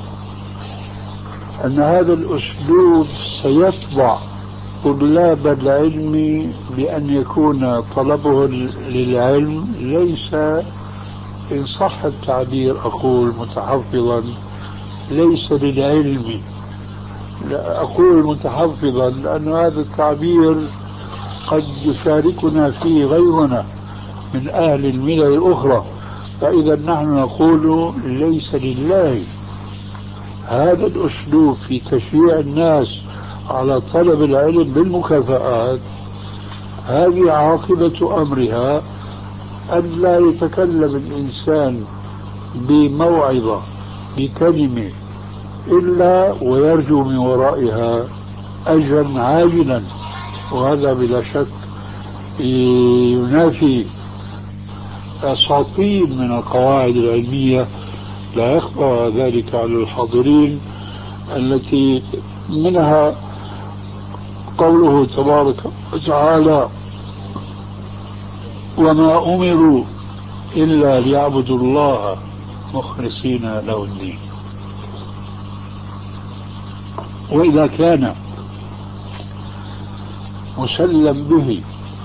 أن هذا الأسلوب سيطبع طلاب العلم بأن يكون طلبه للعلم ليس، إن صح التعبير أقول متحفظا، ليس للعلم. لا أقول متحفظا لأن هذا التعبير قد يشاركنا فيه غيرنا من أهل الملل الأخرى، فإذا نحن نقول ليس لله. هذا الأسلوب في تشجيع الناس على طلب العلم بالمكافآت هذه عاقبة أمرها أن لا يتكلم الإنسان بموعظة بكلمة إلا ويرجو من ورائها أجرا عاجلا، وهذا بلا شك ينافي أساطين من القواعد العلمية لا يخفى ذلك على الحاضرين، التي منها قوله تبارك وتعالى: وما أمروا إلا ليعبدوا الله مخلصين له الدين. وإذا كان مسلم به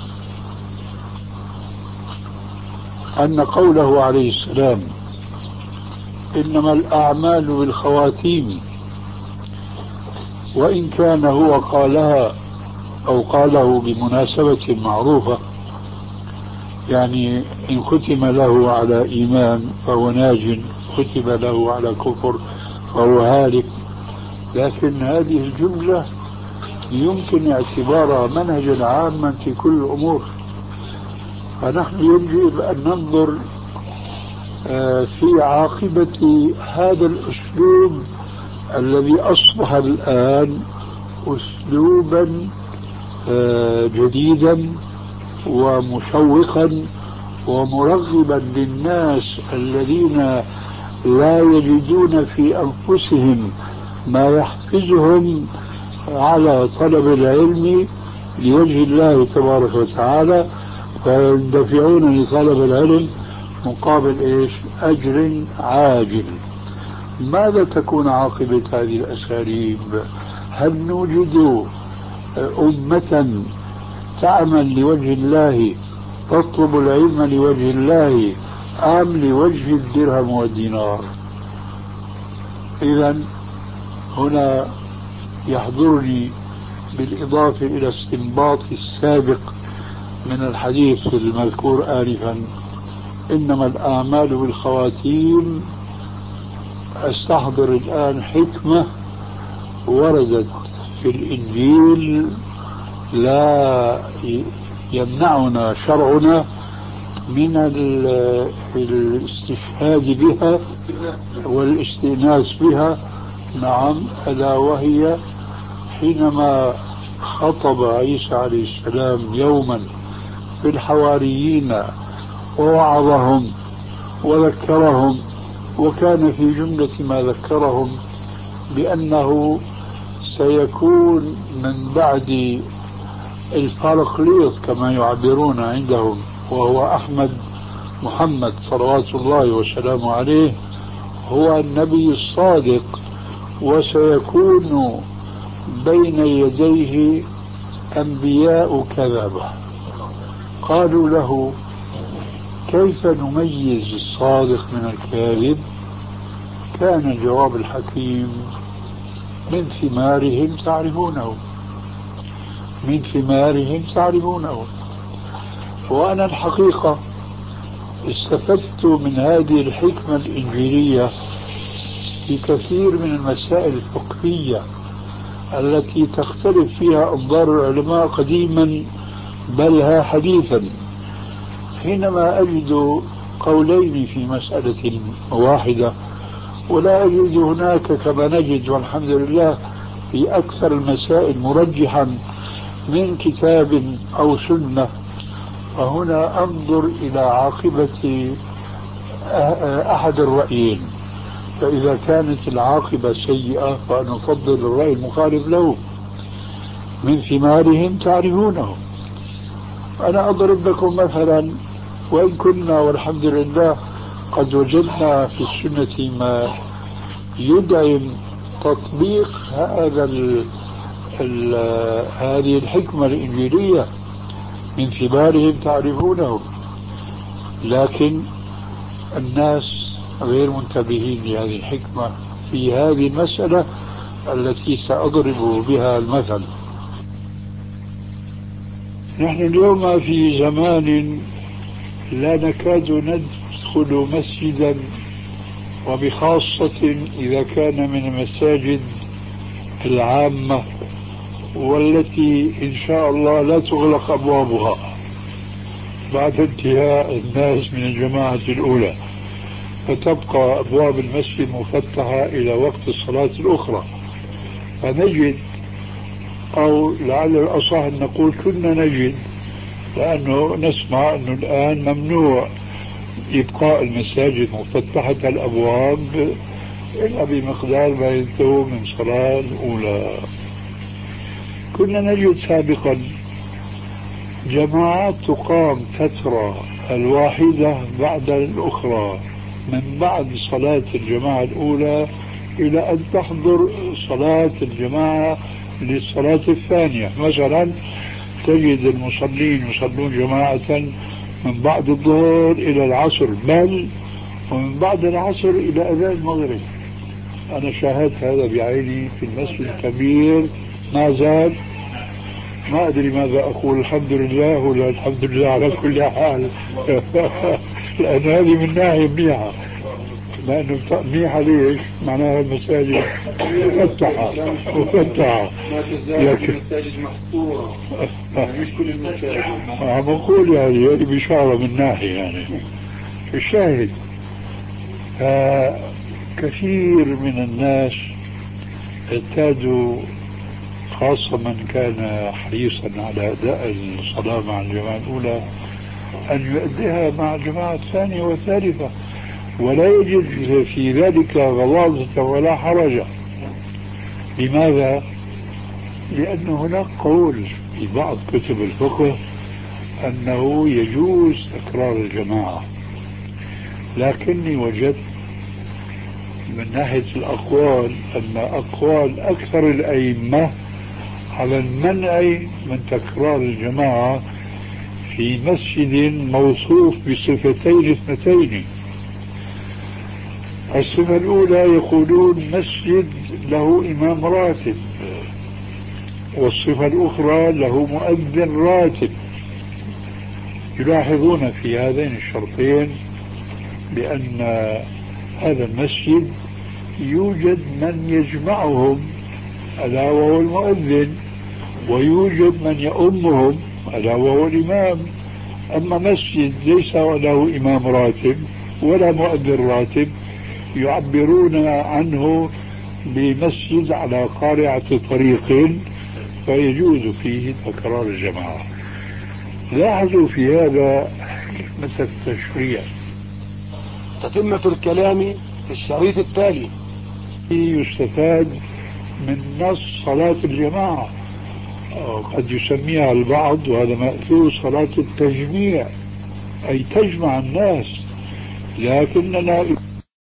أن قوله عليه السلام إنما الأعمال بالخواتيم، وإن كان هو قالها أو قاله بمناسبة معروفة، يعني إن ختم له على إيمان فهو ناج، ختم له على كفر فهو هالك، لكن هذه الجملة يمكن اعتبارها منهجا عاما في كل الأمور، فنحن يجب أن ننظر في عاقبة هذا الأسلوب الذي أصبح الآن أسلوبا جديدا ومشوقا ومرغبا للناس الذين لا يجدون في أنفسهم ما يحفزهم على طلب العلم لوجه الله تبارك وتعالى، فيندفعون لطلب العلم مقابل إيش؟ أجر عاجل. ماذا تكون عاقبة هذه الأساليب؟ هل نوجد أمة تعمل لوجه الله تطلب العلم لوجه الله أم لوجه الدرهم والدينار؟ إذن هنا يحضرني بالإضافة إلى استنباط السابق من الحديث المذكور آنفا إنما الأعمال بالخواتيم، أستحضر الآن حكمة وردت في الإنجيل لا يمنعنا شرعنا من الاستشهاد بها والاستئناس بها. نعم، ألا وهي حينما خطب عيسى عليه السلام يوما في الحواريين ووعظهم وذكرهم، وكان في جملة ما ذكرهم بأنه سيكون من بعد الفارقليط كما يعبرون عندهم، وهو أحمد محمد صلوات الله وسلامه عليه، هو النبي الصادق، وسيكون بين يديه أنبياء كذبة. قالوا له كيف نميز الصادق من الكاذب؟ كان الجواب الحكيم من ثمارهم تعرفونه، من ثمارهم تعرفونه. وأنا الحقيقة استفدت من هذه الحكمة الإنجيلية في كثير من المسائل الفقهية التي تختلف فيها أنظار العلماء قديما بل ها حديثا. حينما أجد قولين في مسألة واحدة ولا أجد هناك كما نجد والحمد لله في أكثر المسائل مرجحا من كتاب أو سنة، فهنا أنظر إلى عاقبة أحد الرأيين، فإذا كانت العاقبة سيئة فنفضل الرأي المخالف له. من ثمارهم تعرفونه. أنا أضرب لكم مثلا، وإن كنا والحمد لله قد وجدنا في السنة ما يدعم تطبيق هذا ال ال هذه الحكمة الإنجيلية، من ثمارهم تعرفونه، لكن الناس غير منتبهين لهذه الحكمة في هذه المسألة التي سأضرب بها المثل. نحن اليوم في زمان لا نكاد ندخل مسجدا، وبخاصة إذا كان من المساجد العامة والتي إن شاء الله لا تغلق أبوابها بعد انتهاء الناس من الجماعة الأولى، فتبقى أبواب المسجد مفتحة إلى وقت الصلاة الأخرى. فنجد، أو لعل الأصح أن نقول كنا نجد، لأنه نسمع أنه الآن ممنوع إبقاء المساجد مفتحة الأبواب إلا بمقدار ما ينتهوا من صلاة الأولى. كنا نجد سابقا جماعات تقام فترة الواحدة بعد الأخرى، من بعد صلاة الجماعة الأولى إلى أن تحضر صلاة الجماعة للصلاة الثانية. مثلا تجد المصلين يصلون جماعة من بعد الظهر إلى العصر، بل ومن بعد العصر إلى أذان المغرب. أنا شاهدت هذا بعيني في المسجد الكبير، ما زال، ما أدري ماذا أقول، الحمد لله ولا الحمد لله على كل حال. لأن هذه من ناحية منيحة، لأنه منيحة ليش؟ معناها المساجد مفتحة مفتحة ما تزال المساجد محصورة، يعني مش كل المساجد. عم أقول يعني هذه بشارة من ناحية. يعني الشاهد كثير من الناس اعتادوا، خاصة من كان حريصا على أداء الصلاة مع الجماعة الأولى، أن يؤديها مع الجماعة الثانية والثالثة، ولا يجد في ذلك غلاظة ولا حرج. لماذا؟ لأن هناك قول في بعض كتب الفقه أنه يجوز تكرار الجماعة، لكني وجدت من ناحية الأقوال أن أقوال أكثر الأئمة على المنع من تكرار الجماعة في مسجد موصوف بصفتين اثنتين. الصفة الأولى يقولون مسجد له إمام راتب، والصفة الأخرى له مؤذن راتب. يلاحظون في هذين الشرطين بأن هذا المسجد يوجد من يجمعهم ألا وهو المؤذن، ويوجد من يؤمهم ألا وهو الإمام. أما مسجد ليس له إمام راتب ولا مؤذن راتب يعبرون عنه بمسجد على قارعة طريق، فيجوز فيه تكرار الجماعة. لاحظوا في هذا حكمة التشريع. تتمة الكلام في الشريط التالي. يستفاد من نص صلاة الجماعة، قد يسميها البعض وهذا مأثور صلاة التجميع، أي تجمع الناس، لكننا